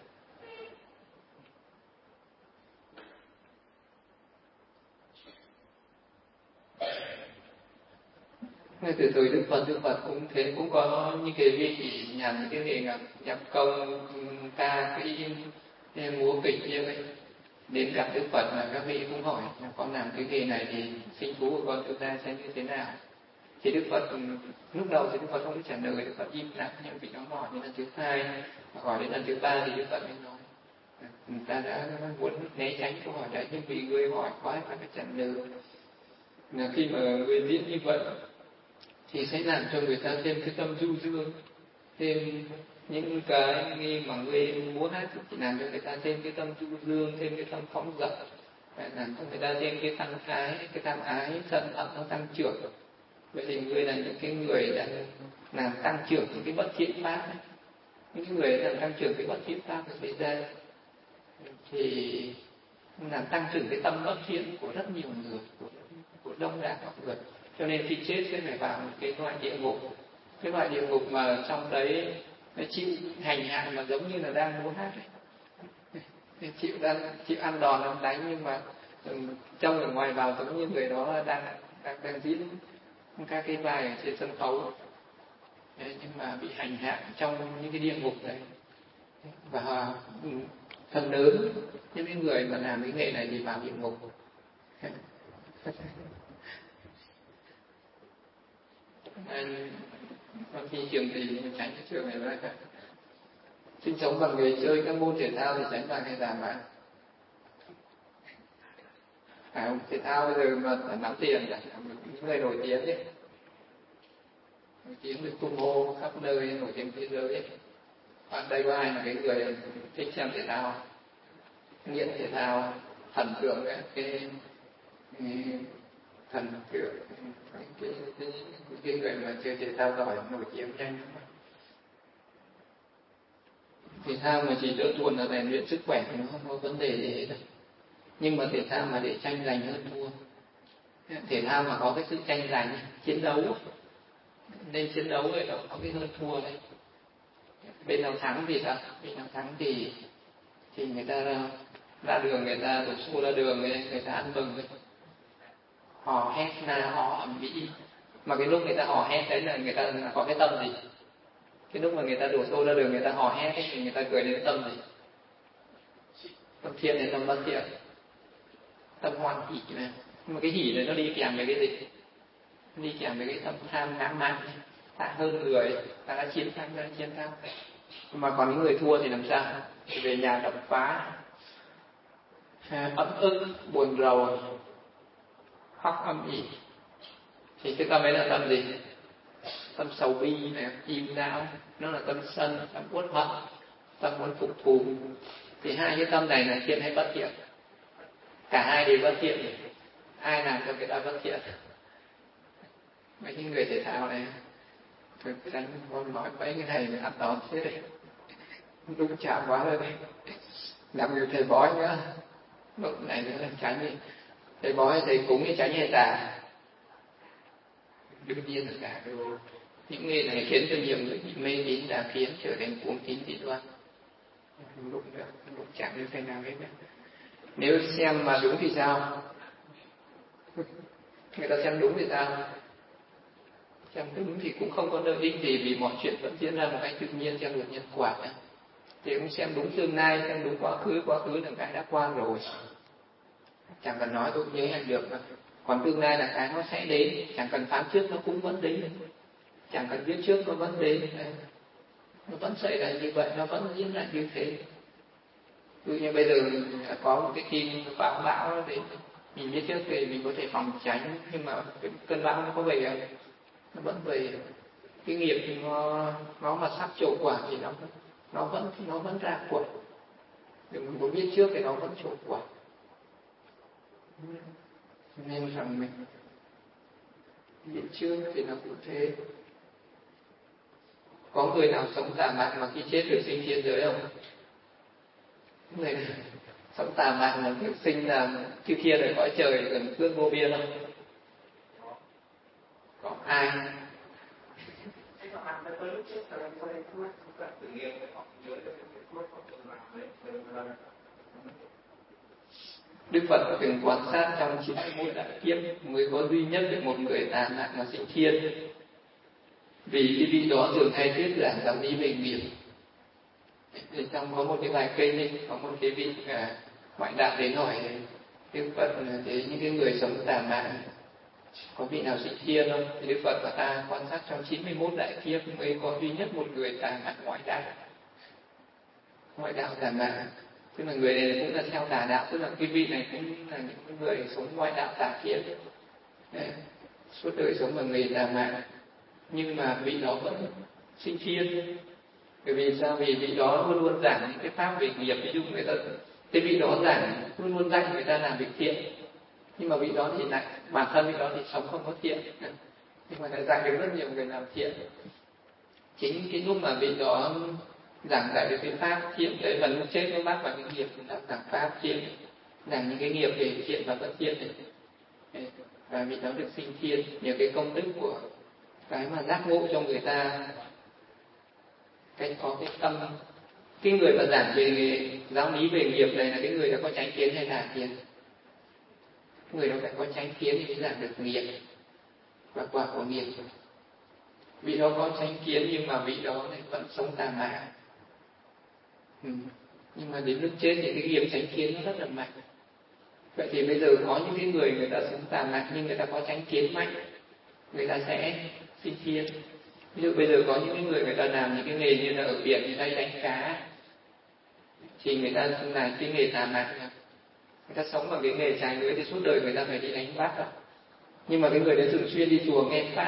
Ngay từ thời Đức Phật, Đức Phật cũng thế, cũng có những cái vị chỉ nhằm những cái nghề nhập, nhập công, ca, cái, cái múa kịch như vậy. Đến gặp Đức Phật mà các vị cũng hỏi là con làm cái nghề này thì sinh phú của con chúng ta xem như thế nào. Thì Đức Phật lúc đầu thì Đức Phật không có trả lời, Đức Phật im lặng, nhưng vị đó hỏi đến lần thứ hai, hỏi đến lần thứ ba thì Đức Phật mới nói. Người ta đã muốn né tránh câu hỏi đấy, nhưng vì người hỏi quá phải trả lời. Là khi mà người diễn như vậy thì sẽ làm cho người ta thêm cái tâm du dương, thêm những cái nghi mà người múa hát thì làm cho người ta thêm cái tâm du dương, thêm cái tâm phóng dật, làm cho người ta thêm cái tăng ái, cái tham ái, sân hận nó tăng trưởng. Vậy thì người là những cái người đang làm tăng trưởng những cái bất thiện pháp, những cái người làm tăng trưởng cái bất thiện pháp ở thế gian thì làm tăng trưởng cái tâm bất thiện của rất nhiều người, của, của đông đảo mọi người. Cho nên khi chết sẽ phải vào một cái loại địa ngục, cái loại địa ngục mà trong đấy nó chịu hành hạ mà giống như là đang múa hát ấy. chịu đang chịu ăn đòn ăn đánh, nhưng mà trong ở ngoài vào giống như người đó đang đang đang diễn các cái vai ở trên sân khấu. Đấy, nhưng mà bị hành hạ trong những cái địa ngục đấy. Và phần lớn những cái người mà làm cái nghề này thì vào địa ngục. Anh con thi trường thì mình tránh cái trường này ra. Sinh sống bằng nghề chơi các môn thể thao thì tránh bằng hay làm bạn? À, thể thao bây giờ mà nắm tiền là những người nổi tiếng ấy, nổi tiếng được tung hô khắp nơi, nổi tiếng thế giới ấy. Ở đây có ai là cái người thích xem thể thao, nghiện thể thao, thần tượng ấy, cái, cái thần tượng cái, cái, cái, cái người mà chơi thể thao giỏi nổi tiếng nhanh. Thể thao mà chỉ đơn thuần là rèn luyện sức khỏe thì nó không có vấn đề gì hết đâu. Nhưng mà thể thao mà để tranh giành hơn thua, thể thao mà có cái sự tranh giành, chiến đấu, nên chiến đấu ấy nó có cái hơn thua đấy. Bên nào thắng thì sao? Bên nào thắng thì thì người ta ra đường, người ta đổ xô ra đường, người ta ăn mừng, hò hét la hò ầm ĩ. Mà cái lúc người ta hò hét đấy là người ta có cái tâm gì? Cái lúc mà người ta đổ xô ra đường, người ta hò hét ấy, thì người ta cười đến tâm gì? Tâm thiện hay tâm bất thiện? Tâm hoan hỷ này. Nhưng mà cái hỷ này nó đi kèm với cái gì? Đi kèm với cái tâm tham ngã mạn, ta hơn người, ta đã chiến thắng, ta đã chiến thắng. Mà còn những người thua thì làm sao? Thì về nhà đập phá, ấm ức, buồn rầu, khóc âm ỉ. Thì cái tâm ấy là tâm gì? Tâm sầu bi này, im não, nó là tâm sân, tâm uất hận, tâm muốn phục thù. Thì hai cái tâm này là thiện hay bất thiện? Cả hai đều bất thiện. Ai làm cho người ta bất thiện? Mấy cái người thể thao này, thực tránh con nói mấy cái này mới ăn đòn thế đấy, đúng chạm quá rồi đấy. Làm người thầy bói nữa, lúc này nữa là tránh đi. Thầy bói thầy cúng thì tránh hay tà? Đương nhiên là cả rồi. Những nghề này khiến cho nhiều người bị mê tín đã khiến trở thành cuồng tín dị đoan. Lúc nữa, lúc chạm đến thầy nào hết nữa. Nếu xem mà đúng thì sao? Người ta xem đúng thì sao? Xem đúng thì cũng không có lợi ích gì, vì mọi chuyện vẫn diễn ra một cách tự nhiên theo luật nhân quả. thì cũng xem đúng tương lai, xem đúng quá khứ. Quá khứ là cái đã qua rồi, chẳng cần nói cũng nhớ hành được. Còn tương lai là cái nó sẽ đến, chẳng cần phán trước nó cũng vẫn đến, chẳng cần biết trước nó vẫn đến. Nó vẫn xảy ra như vậy, nó vẫn diễn ra như thế. Ví như bây giờ có một cái tin bão bão đến, mình biết trước thì mình có thể phòng tránh, nhưng mà cái cơn bão nó có về không? Nó vẫn về. Cái nghiệp thì nó nó mà sắp trổ quả thì nó nó vẫn nó vẫn ra quả. Nếu mình có biết trước thì nó vẫn trổ quả. Nên rằng mình biết trước thì nó cũng thế. Có người nào sống tà mạn mà khi chết được sinh thiên giới không? Người nào sống tà mạn mà được sinh là chư thiên ở cõi trời gần phước vô biên không? Có ai? Đức Phật từng quan sát trong chín mươi mốt đại kiếp mới có duy nhất được một người tà mạn mà sinh thiên. Vì cái vị đó thường hay thuyết giảng giáo lý về nghiệp. Thì trong có một cái bài kinh ấy, có một cái vị à, ngoại đạo đến hỏi Đức Phật thế những cái người sống tà mạn có vị nào sinh thiên không? Thì Đức Phật và ta quan sát trong chín mươi mốt đại kiếp mới có duy nhất một người tà mạn ngoại đạo. Ngoại đạo tà mạn, tức là người này cũng là theo tà đạo, tức là cái vị này cũng là những người sống ngoại đạo tà kiến. Đấy, suốt đời sống bằng nghề tà mạn, nhưng mà vị đó vẫn sinh thiên. Bởi vì sao? Vì vị đó luôn luôn giảng những cái pháp về nghiệp. Ví dụ người ta, cái vị đó giảng luôn luôn dạy người ta làm việc thiện, nhưng mà vị đó thì lại bản thân vị đó thì sống không có thiện, nhưng mà lại dạy được rất nhiều người làm thiện. Chính cái lúc mà vị đó giảng dạy được cái pháp thiện đấy, và lúc chết nó bác vào những nghiệp là giảng pháp thiện, giảng những cái nghiệp về thiện và bất thiện này, và vị đó được sinh thiên nhờ cái công đức của cái mà giác ngộ cho người ta. Cái có cái tâm, cái người mà giảng về giáo lý về nghiệp này là cái người đã có chánh kiến hay tà kiến? Người đó phải có chánh kiến thì mới giảng được nghiệp và quả của nghiệp. Vị đó có chánh kiến nhưng mà vị đó lại vẫn sống tà mạn. Ừ. Nhưng mà đến lúc chết thì cái nghiệp chánh kiến nó rất là mạnh. Vậy thì bây giờ có những cái người người ta sống tà mạn nhưng người ta có chánh kiến mạnh, người ta sẽ sinh thiên. Ví dụ bây giờ có những cái người người ta làm những cái nghề như là ở biển người ta đánh cá, thì người ta làm cái nghề tà mạn, người ta sống bằng cái nghề trái lưới thì suốt đời người ta phải đi đánh bắt rồi. Nhưng mà cái người đấy thường xuyên đi chùa nghe pháp,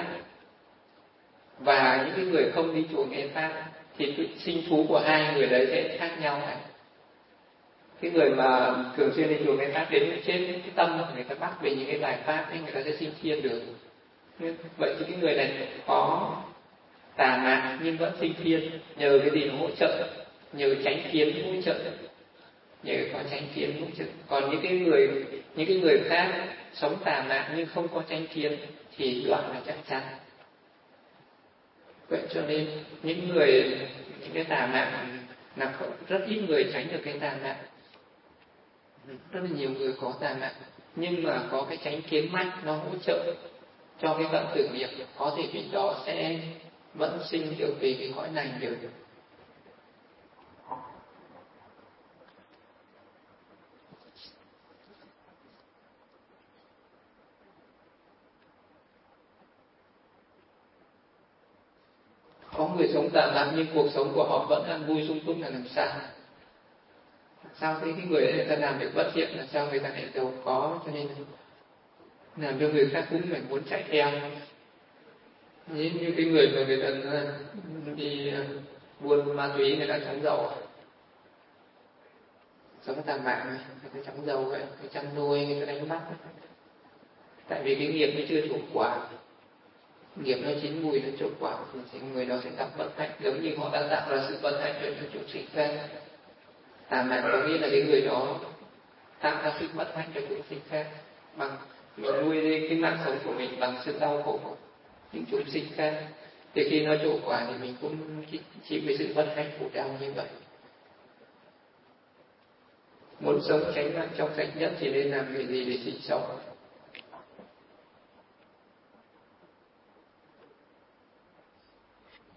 và những cái người không đi chùa nghe pháp thì cái sinh thú của hai người đấy sẽ khác nhau này. Cái người mà thường xuyên đi chùa nghe pháp đến trên cái tâm người ta bắt về những cái bài pháp ấy, người ta sẽ sinh thiên được. Vậy thì cái người này có tà mạn nhưng vẫn sinh thiên, nhờ cái gì nó hỗ trợ? Nhờ chánh kiến hỗ trợ, nhờ có chánh kiến hỗ trợ. Còn những cái người những cái người khác sống tà mạn nhưng không có chánh kiến thì đoạn là chắc chắn. Vậy cho nên những người những cái tà mạn là rất ít người tránh được cái tà mạn. Rất là nhiều người có tà mạn nhưng mà có cái chánh kiến mạnh nó hỗ trợ cho cái vận tử nghiệp, có thể vị đó sẽ vẫn sinh được về cái cõi này được. Có người sống tà mạn nhưng cuộc sống của họ vẫn an vui sung túc là làm sao? Sao thế? Cái người ấy người ta làm việc bất thiện là sao người ta lại giàu có, cho nên làm cho người khác cũng phải muốn chạy theo. Như, như cái người mà người ta đi buôn ma túy người ta chóng giàu, sống tà mạn người ta chóng giàu vậy, người chăn nuôi người ta đánh bắt, tại vì cái nghiệp nó chưa trổ quả, nghiệp nó chín mùi nó trổ quả thì người đó sẽ gặp bất hạnh, giống như họ đã tạo ra sự bất hạnh cho những chúng sinh khác. Tà mạn có nghĩa là cái người đó tạo ra sự bất hạnh cho chúng sinh khác, bằng mình nuôi lên cái mạng sống của mình bằng sự đau khổ của những chúng sinh khác, thì khi nó trổ quả thì mình cũng chịu với sự bất hạnh khổ đau như vậy. Muốn sống tránh mạng trong sạch nhất thì nên làm cái gì để sinh sống?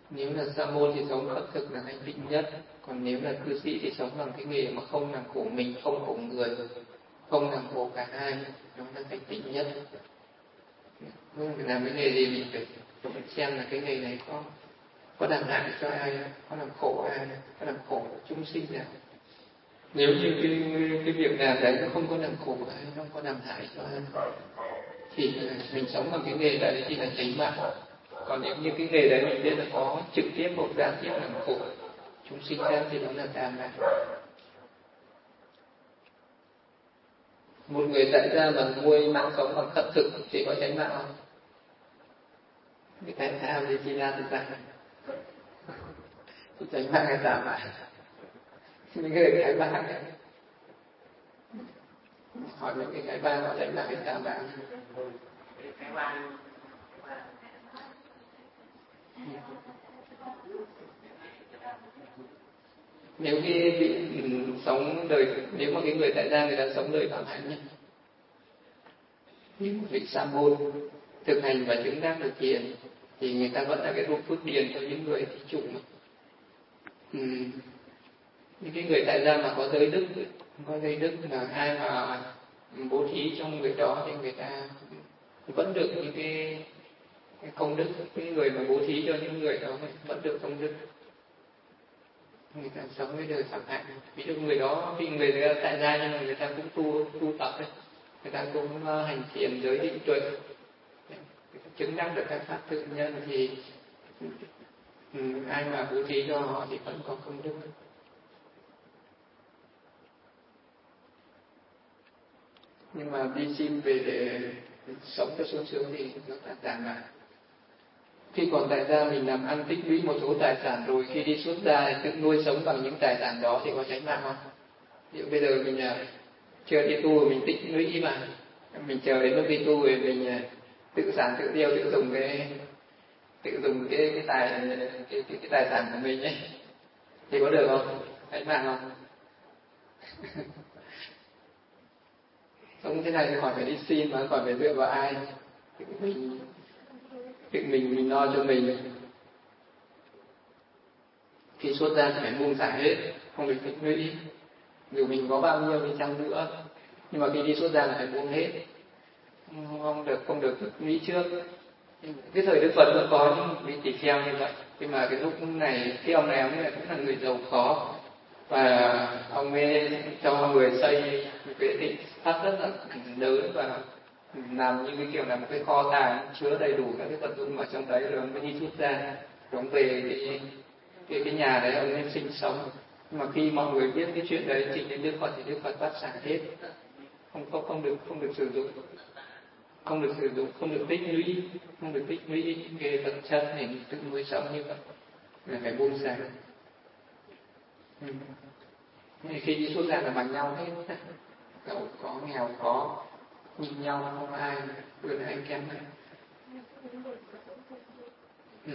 Nếu là sa môn thì sống khất thực là thanh tịnh nhất, còn nếu là cư sĩ thì sống bằng cái nghề mà không làm khổ mình, không khổ người, không làm khổ cả hai, đó là thanh tịnh nhất. Không phải làm cái nghề gì mình phải xem là cái nghề này có có làm hại cho ai, có làm khổ ai, có làm khổ chúng sinh nào. Nếu như cái cái việc làm đấy nó không có làm khổ ai, không có làm hại cho ai, thì mình sống bằng cái nghề đấy thì là chánh mạng. Còn nếu như cái nghề đấy mình biết là có trực tiếp hoặc gián tiếp làm khổ chúng sinh khác thì nó là tà mạng. Một người tại gia mà nuôi mạng sống bằng khất thực thì có chánh mạng không? Cái tại sao thì chỉ ra tự tại thì chánh mạng hay tà mạng? Những người cái ba này hỏi những cái cái ba họ chánh mạng hay tà mạng? Cái ba nếu cái vị sống đời, nếu mà cái người tại gia người ta sống đời phạm hạnh nhé, như một vị sa môn thực hành và chứng đắc được thiền thì người ta vẫn là cái ruộng phước điền cho những người thí chủ. Ừ. Những cái người tại gia mà có giới đức, có giới đức là ai mà bố thí cho người đó thì người ta vẫn được những cái, cái công đức. Cái người mà bố thí cho những người đó vẫn được công đức. Người ta sống với đời phạm hạnh. Ví dụ người đó, vì người ta tại gia nhưng mà người ta cũng tu tu tập ấy, người ta cũng hành thiền giới định tuệ, chứng đắc được các pháp tự nhân thì ừ, ai mà bố thí cho họ thì vẫn có công đức. Nhưng mà đi xin về để sống cho sung sướng thì nó là tà mạng. Khi còn tại gia mình làm ăn tích lũy một số tài sản rồi, khi đi xuất gia thì tự nuôi sống bằng những tài sản đó thì có chánh mạng không? Ví dụ bây giờ mình chưa đi tu mình tích lũy mà mình chờ đến lúc đi tu rồi mình tự sản tự tiêu, tự dùng cái tự dùng cái cái tài cái, cái, cái tài sản của mình ấy thì có được không? Chánh mạng không? Sống thế này thì khỏi phải đi xin mà khỏi phải dựa vào ai, tự mình tự mình mình lo cho mình. Khi xuất gia thì phải buông xả hết, không được tích lũy. Dù mình có bao nhiêu đi chăng nữa, nhưng mà khi đi xuất gia là phải buông hết, không được không được tích lũy trước. Cái thời Đức Phật cũng có những vị tỳ kheo như vậy, nhưng mà cái lúc này cái ông này ông ấy cũng là người giàu có và ông ấy cho người xây một cái tịnh thất rất là lớn và làm như cái kiểu là một cái kho tàng chứa đầy đủ các cái vật dụng ở trong đấy, rồi ông mới đi xuất gia, rồi ông về cái cái cái nhà đấy ông ấy sinh sống. Nhưng mà khi mọi người biết cái chuyện đấy trình đến Đức Phật thì Đức Phật bắt xả hết, không không không được không được sử dụng, không được sử dụng, không được tích lũy, không được tích lũy cái vật chất để tự nuôi sống như vậy, là phải buông xả. Ừ. Khi đi xuất gia là bằng nhau hết, giàu có nghèo có nhìn nhau, không ai vượt ai kém ai. Ừ.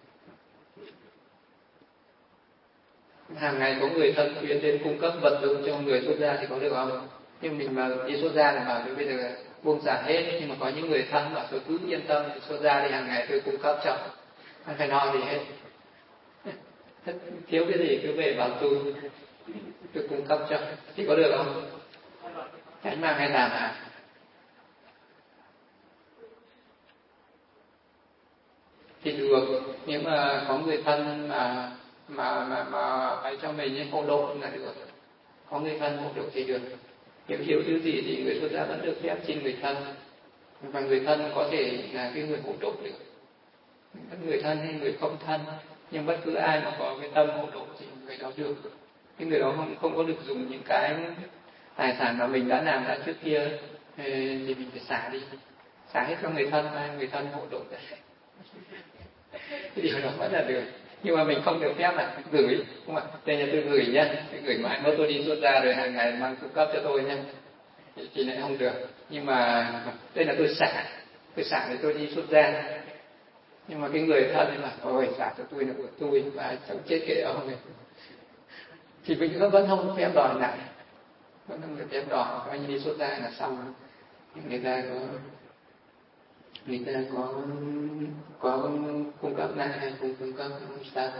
Hàng ngày có người thân quyến đến cung cấp vật dụng cho người xuất gia thì có được không? Nhưng mình mà đi xuất gia là bảo bây giờ buông xả hết, nhưng mà có những người thân bảo tôi cứ yên tâm xuất gia thì hàng ngày tôi cung cấp cho, không phải lo gì hết. Thiếu cái gì cứ về bảo tôi tôi cung cấp cho thì có được không? Chánh mạng hay làm à? Thì được, nếu mà có người thân mà mà mà mà phải cho mình hộ độ là được, có người thân hộ độ thì được. Nếu thiếu thứ gì thì người xuất gia vẫn được phép xin người thân, và người thân có thể là cái người hộ độ được, bất người thân hay người không thân, nhưng bất cứ ai mà có cái tâm hộ độ thì người đó được. Cái người đó không không có được dùng những cái tài sản mà mình đã làm ra trước kia thì mình phải xả đi, xả hết cho người thân, người thân hộ độ đấy. Cái điều đó vẫn là được, nhưng mà mình không được phép là gửi, không ạ? Đây là tôi gửi nhá, tôi gửi mãi mới tôi đi xuất ra rồi hàng ngày mang cung cấp cho tôi nhá, thì, thì lại không được. Nhưng mà đây là tôi xả, tôi xả để tôi đi xuất ra. Nhưng mà cái người thân ấy mà, ôi xả cho tôi là của tôi, và sống chết kệ ông này, thì mình vẫn không phép đòi lại, vẫn không được phép đòi. Coi như đi xuất ra là xong, người ta có người ta có có cung cấp lại hay không cung cấp không sao.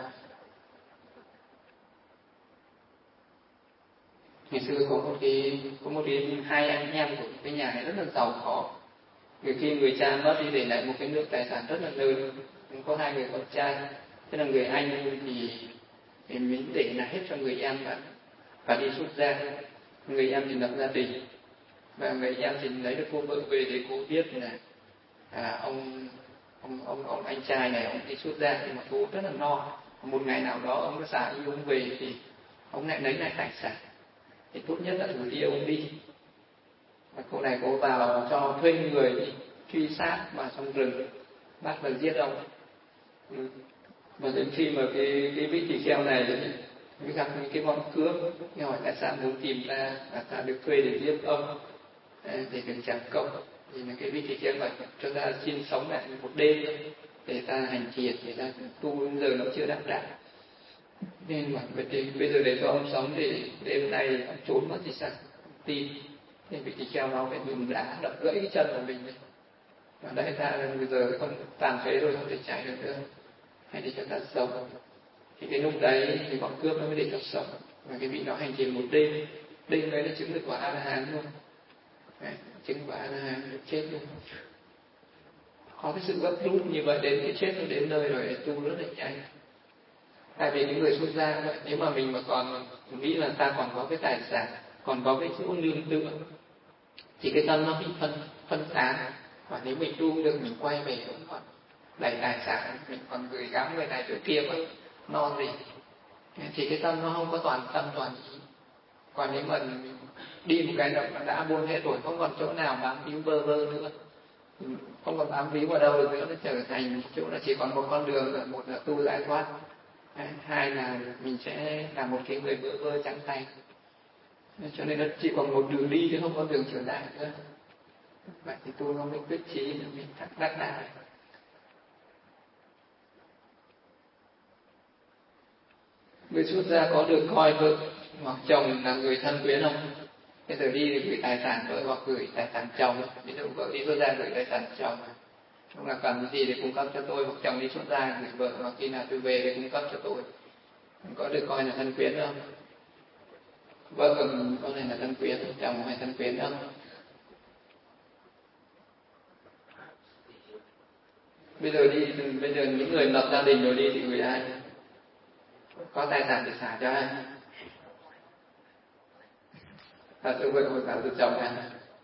Ngày xưa có một cái có một cái hai anh em của cái nhà này rất là giàu có. Người khi người cha mất đi để lại một cái lượng tài sản rất là lớn, có hai người con trai. Thế là người anh thì thì mình để là hết cho người em và và đi xuất gia. Người em thì lập gia đình và người em thì lấy được cô vợ về thì cô biết là à, ông ông ông ông anh trai này ông đi xuất gia thì mà cô rất là no. Một ngày nào đó ông có xả y ông về thì ông lại lấy lại tài sản. Thì tốt nhất là thử đi ông đi. Và cô này cô vào cho thuê người đi truy sát vào trong rừng, bắt và giết ông. Ừ. Và đến khi mà cái cái vị tỳ kheo này mới gặp những cái bọn cướp, hỏi tại sao muốn tìm ta, và ta được thuê để giết ông, để được trả công. Thì là cái vị tỳ kheo bảo cho ta xin sống lại một đêm để ta hành thiền, để ta tu, giờ nó chưa đắc đạo. Nên mà bây giờ để cho ông sống thì đêm nay ông trốn mất thì sao? Tin. Thì vị tỳ kheo nó phải dùng đá đập gãy cái chân của mình đi. Và đây ta bây giờ không tàn phế rồi, không thể chạy được nữa. Hãy để cho ta sống. Thì cái lúc đấy thì bọn cướp nó mới để cho sống. Và cái vị đó hành trì một đêm. Đêm đấy là chứng được quả A-la-hán luôn. Đấy, chứng quả A-la-hán được chết luôn. Có cái sự gấp rút như vậy, đến cái chết nó đến nơi rồi để tu rất là nhanh. Tại vì những người xuất gia vậy, nếu mà mình mà còn nghĩ là ta còn có cái tài sản, còn có cái chỗ nương tựa, thì cái tâm nó bị phân phân tán. Và nếu mình tu được, mình quay về vẫn còn đầy tài sản, mình còn gửi gắm người này chỗ kia mà no gì, thì cái tâm nó không có toàn tâm toàn ý. Còn nếu mà mình đi một cái là đã buông hết rồi, không còn chỗ nào bám víu bơ vơ nữa, không còn bám víu vào đâu được nữa, nó trở thành chỗ là chỉ còn một con đường là một là tu giải thoát, hai là mình sẽ là một cái người bơ vơ trắng tay. Cho nên nó chỉ còn một đường đi chứ không có đường trở lại nữa. Vậy thì tu không mình quyết chí, mình đắc đạo. Người xuất gia có được coi vợ hoặc chồng là người thân quyến không? Bây giờ đi thì gửi tài sản vợ hoặc gửi tài sản chồng. Ví dụ vợ đi xuất gia gửi tài sản chồng, không là cần gì để cung cấp cho tôi, hoặc chồng đi xuất gia gửi vợ, hoặc khi nào tôi về để cung cấp cho tôi. Có được coi là thân quyến không? Vợ có này là thân quyến, chồng hay thân quyến không? Bây giờ đi, bây giờ những người lập gia đình rồi đi thì gửi ai? Có tài sản để xả cho ai? Là cho vợ hoặc là cho chồng hay?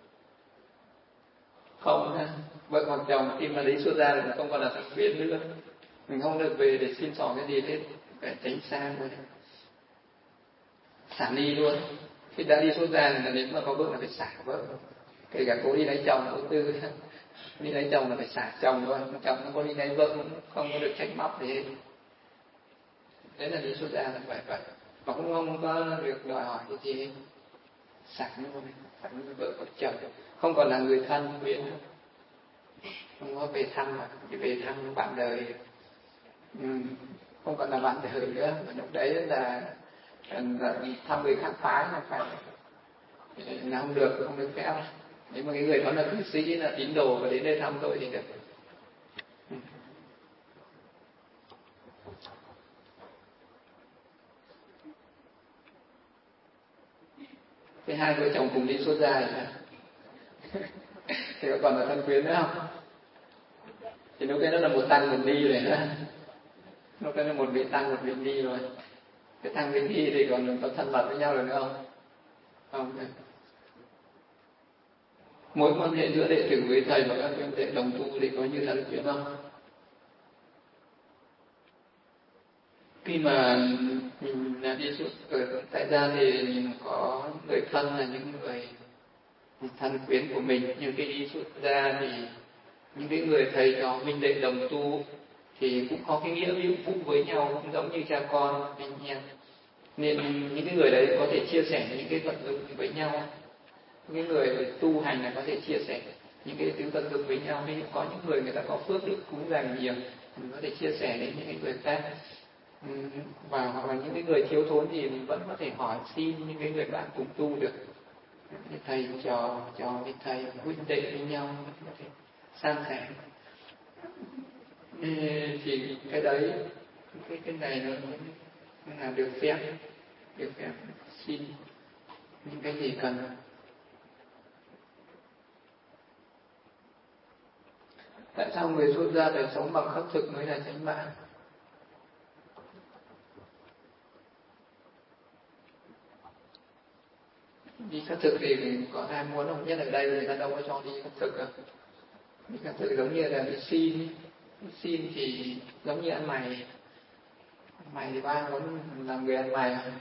Không ha. Vợ hoặc chồng khi mà đi xuất gia thì không còn là thân quyến nữa. Mình không được về để xin xỏ cái gì hết, phải tránh xa luôn, xả ly luôn. Khi đã đi xuất gia là nếu mà có vợ là phải xả vợ. Kể cả cô đi lấy chồng, cô tư đi lấy chồng là phải xả chồng thôi, chồng nó có đi lấy vợ cũng không có được trách móc gì hết. Đấy là đi xuất gia là vậy vậy, mà cũng không có được đòi hỏi cái gì hết. Xả luôn, xả với vợ hoặc chồng, không còn là người thân quyến, không có về thăm mà chỉ về thăm bạn đời. Ừ, không còn là bạn đời nữa. Và lúc đấy là, là thăm người khác phái là phải là không được, không được phép. Nếu mà cái người đó là cư sĩ, là tín đồ và đến đây thăm tôi thì được. Thế hai vợ chồng cùng đi xuất gia thì có còn là thân quyến nữa không? Thì lúc đấy nó là một tăng một ni rồi nữa. Lúc đấy là một vị tăng một vị ni rồi. Cái tăng vị ni thì còn có thân mật với nhau rồi nữa không? Không. Mối quan hệ giữa đệ tử với thầy và các huynh đệ đồng tu thì có như thân quyến không? Khi mà mình là đi xuất ở tại gia thì mình có người thân là những người thân quyến của mình, nhưng khi đi xuất gia thì những cái người thầy trò huynh đệ đồng tu thì cũng có cái nghĩa vụ với nhau, cũng giống như cha con anh em, nên những cái người đấy có thể chia sẻ những cái vận dụng với nhau. Những người tu hành là có thể chia sẻ những cái thứ vận dụng với nhau. Nên có những người người ta có phước đức cúng dường nhiều, mình có thể chia sẻ đến những cái người khác. Và hoặc là những cái người thiếu thốn thì mình vẫn có thể hỏi xin những cái người bạn cùng tu được, thầy trò trò với thầy huynh đệ với nhau có thể san sẻ. Thì cái đấy, cái cái này nó là được phép, được phép xin những cái gì cần. Tại sao người xuất gia phải sống bằng khất thực mới là chánh mạng? Đi khất thực thì có ai muốn không? Nhất ở đây người ta đâu có cho đi khất thực đâu. Đi khất thực giống như là đi xin, đi xin thì giống như ăn mày. Ăn mày thì ba muốn làm người ăn mày không?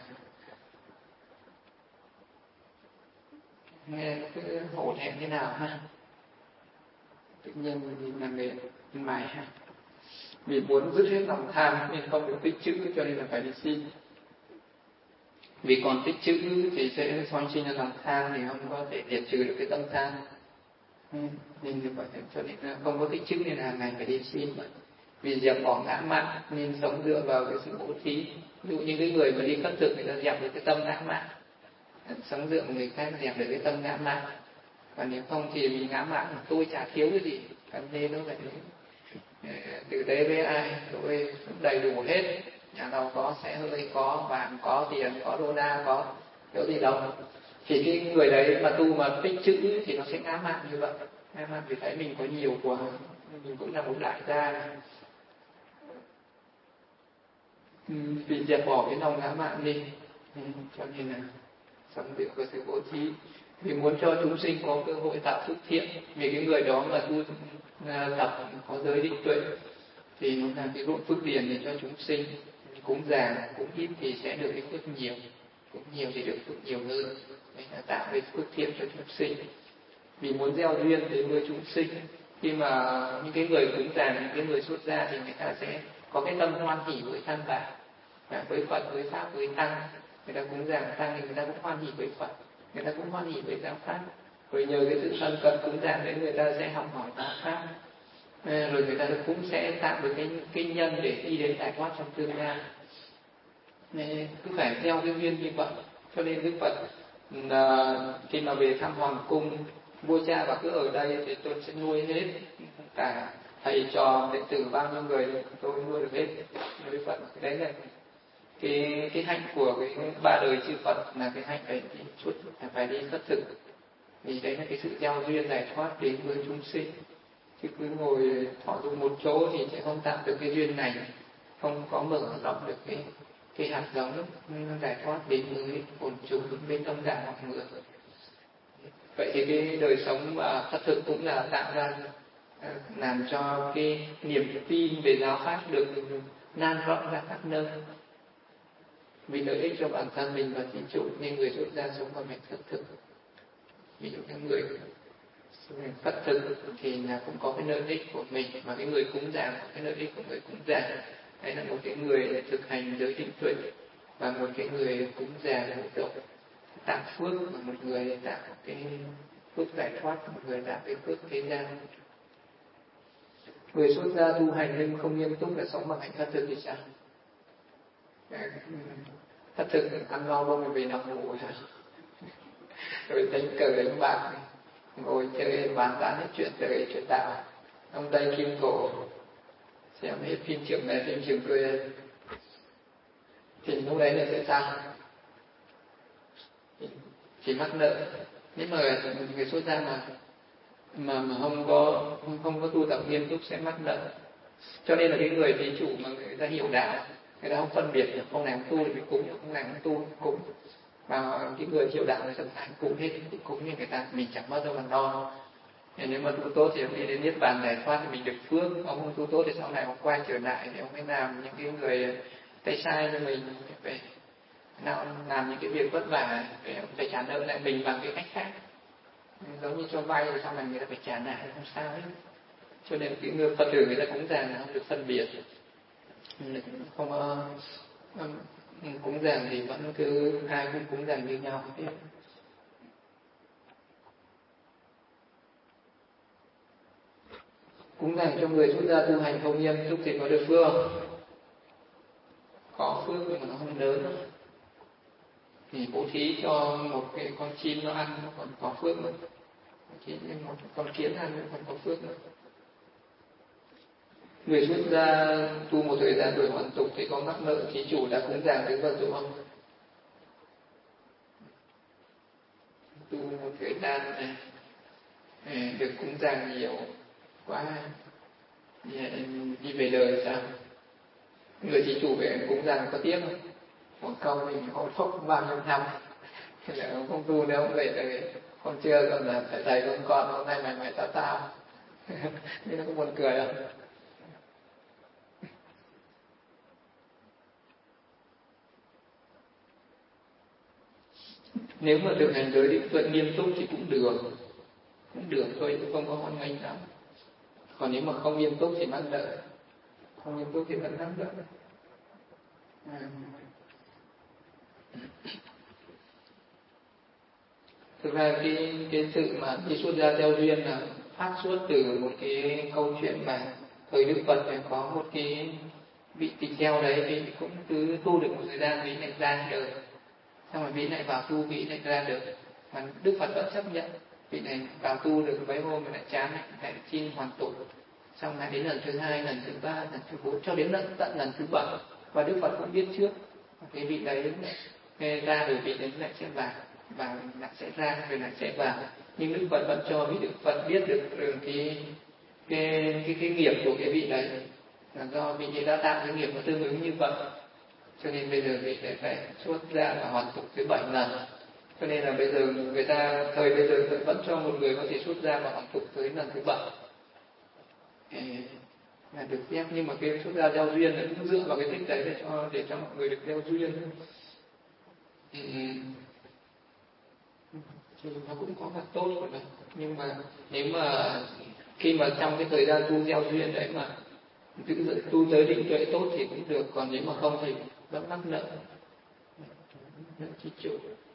Nghe nó cứ hổ thẹn thế nào ha? Tự nhiên mình là người ăn mày ha? Vì muốn dứt hết lòng tham nên không được tích trữ cho nên là phải đi xin. Vì còn tích trữ thì sẽ soi sinh ra lòng tham thì không có thể diệt trừ được cái tâm tham. Nên như vậy cho nên là không có tích trữ nên hàng ngày phải đi xin vậy. Vì dẹp bỏ ngã mạn nên sống dựa vào cái sự bố thí. Ví dụ như cái người mà đi khất thực người ta dẹp được cái tâm ngã mạn, sống dựa vào người khác dẹp được cái tâm ngã mạn. Còn nếu không thì vì ngã mạn tôi chả thiếu cái gì, cần nên nó phải từ đấy với ai tôi đầy đủ hết. Nhà giàu có sẽ hơi có, vàng có, tiền có, đô la có, kiểu gì đâu. Thì cái người đấy mà tu mà tích trữ thì nó sẽ ngã mạn như vậy. Ngã mạn vì thấy mình có nhiều quá, mình cũng là một đại gia. Vì dẹp bỏ cái lòng ngã mạn đi, cho nên là sống dựa vào sự bố thí. Vì muốn cho chúng sinh có cơ hội tạo phước thiện. Vì cái người đó mà tu tập có giới định tuệ thì nó là cái ruộng phước điền để cho chúng sinh. Cúng dường, cúng ít thì sẽ được cái phước nhiều, cúng nhiều thì được phước nhiều hơn. Đấy là tạo cái phước thiện cho chúng sinh. Vì muốn gieo duyên đến với chúng sinh, khi mà những cái người cúng dường, những cái người xuất gia thì người ta sẽ có cái tâm hoan hỉ với Tam Bảo, với Phật, với Pháp, với Tăng. Người ta cúng dường Tăng thì người ta cũng hoan hỉ với Phật, người ta cũng hoan hỉ với giáo Pháp. Rồi nhờ cái sự thân cận cúng dường đấy người ta sẽ học hỏi giáo Pháp. Rồi người ta cũng sẽ tạo được cái cái nhân để đi đến giải thoát trong tương lai. Nên cứ phải theo cái duyên như vậy. Cho nên Đức Phật uh, khi mà về thăm hoàng cung, vua cha và cứ ở đây thì tôi sẽ nuôi hết cả thầy trò đệ tử bao nhiêu người tôi nuôi được hết. Đức Phật đấy là cái cái hạnh của cái ba đời chư Phật, là cái hạnh đấy thì chút phải đi khất thực. Vì đấy là cái sự gieo duyên giải thoát đến với chúng sinh. Chứ cứ ngồi thọ dụng một chỗ thì sẽ không tạo được cái duyên này, không có mở rộng được cái cái hạt giống giải thoát đến với quần chúng, bên đông đảo mọi người. Vậy thì cái đời sống khất thực cũng là tạo ra, làm cho cái niềm tin về giáo pháp được lan rộng ra khắp nơi. Vì lợi ích cho bản thân mình và chính chủ nên người xuất gia sống bằng cách khất thực. Ví dụ những người khất thực thì là cũng có cái lợi ích của mình, mà cái người cúng dường có cái lợi ích của người cúng dường. Đấy là một cái người thực hành giới định tuệ, và một cái người cúng dường hộ độ tạo phước, và một người tạo cái phước giải thoát, một người tạo cái phước thế gian. Người xuất gia tu hành nhưng không nghiêm túc là sống bằng hạnh khất thực thì sao? Khất thực ăn no bông về nằm ngủ rồi đánh cờ đánh bạc, ngồi chơi bàn tán hết chuyện đời chuyện đạo, ông Tây Kim Cổ xem hết phim trường này phim trường kia, thì lúc đấy là sẽ sao? Chỉ mắc nợ. Nếu mà người xuất gia mà mà mà không có không, không có tu tập nghiêm túc sẽ mắc nợ. Cho nên là cái người thí chủ mà người ta hiểu đạo, người ta không phân biệt được, không làm tu thì phải cúng, không làm tu thì cúng. Mà cái người hiểu đạo này sẵn sàng cúng hết, thì cúng như người ta, mình chẳng bao giờ bằng đo. Nếu mà tu tốt thì ông đi đến niết bàn giải thoát thì mình được phước. Ông không tu tốt thì sau này ông quay trở lại thì ông mới làm những cái người tay sai cho mình, phải nào làm những cái việc vất vả để ông phải trả nợ lại mình bằng cái cách khác. Giống như cho vay thì sau này người ta phải trả lại, không sao hết. Cho nên cái người Phật tử người ta cúng dường là không được phân biệt, không có cúng dường thì vẫn cứ ai cũng cúng dường như nhau. Cúng dường cho người xuất gia tu hành không nghiêm túc thì có được phước không? Có phước nhưng mà nó không lớn. Thì bố thí cho một cái con chim nó ăn nó còn có phước nữa, thì một con kiến ăn nó còn có phước nữa. Người xuất gia tu một thời gian rồi hoàn tục thì có mắc nợ thí chủ đã cúng dường đến vật dụng không? Tu một thời gian này được cúng dường nhiều quá đi về đời sao? Người thí chủ về cúng dường có tiếc không? Một câu mình hôn phúc bao nhiêu năm là ông không tu nữa, ông về đời hôm chưa còn là phải thầy con con, hôm nay mày mày tao tao nhưng nó có buồn cười không? Nếu mà thực hành giới định tuệ nghiêm túc thì cũng được, cũng được thôi, cũng không có hoan nghênh lắm. Còn nếu mà không nghiêm túc thì mắc nợ, không nghiêm túc thì vẫn mắc nợ. À. Thực ra cái cái sự mà đi xuất gia theo duyên là phát xuất từ một cái câu chuyện mà thời Đức Phật này có một cái vị tỳ kheo đấy, thì cũng cứ tu được một thời gian vị lại ra đời, xong rồi vị lại vào tu, vị lại ra đời, mà Đức Phật vẫn chấp nhận. Vị này vào tu được mấy hôm rồi lại chán, lại lại xin hoàn tục, xong lại đến lần thứ hai, lần thứ ba, lần thứ bốn, cho đến lần tận lần thứ bảy, và Đức Phật cũng biết trước cái vị đấy ra rồi vị đấy lại sẽ vào, và lại sẽ ra rồi lại sẽ vào. Nhưng Đức Phật vẫn cho vị Đức Phật biết được cái cái cái cái nghiệp của cái vị đấy, là do vị ấy đã tạo cái nghiệp nó tương ứng như vậy, cho nên bây giờ vị ấy phải xuất ra và hoàn tục tới bảy lần. Cho nên là bây giờ người ta thời bây giờ vẫn cho một người có thể xuất ra và hoàn tục tới lần thứ bảy là được phép. Nhưng mà cái xuất gia gieo duyên là cũng dựa vào cái tích đấy để cho để cho mọi người được gieo duyên. Thì, thì nó cũng có mặt tốt của nó, nhưng mà nếu mà khi mà trong cái thời gian tu gieo duyên đấy mà giữ tu giới định tuệ tốt thì cũng được, còn nếu mà không thì vẫn mắc nợ nợ chi chủ.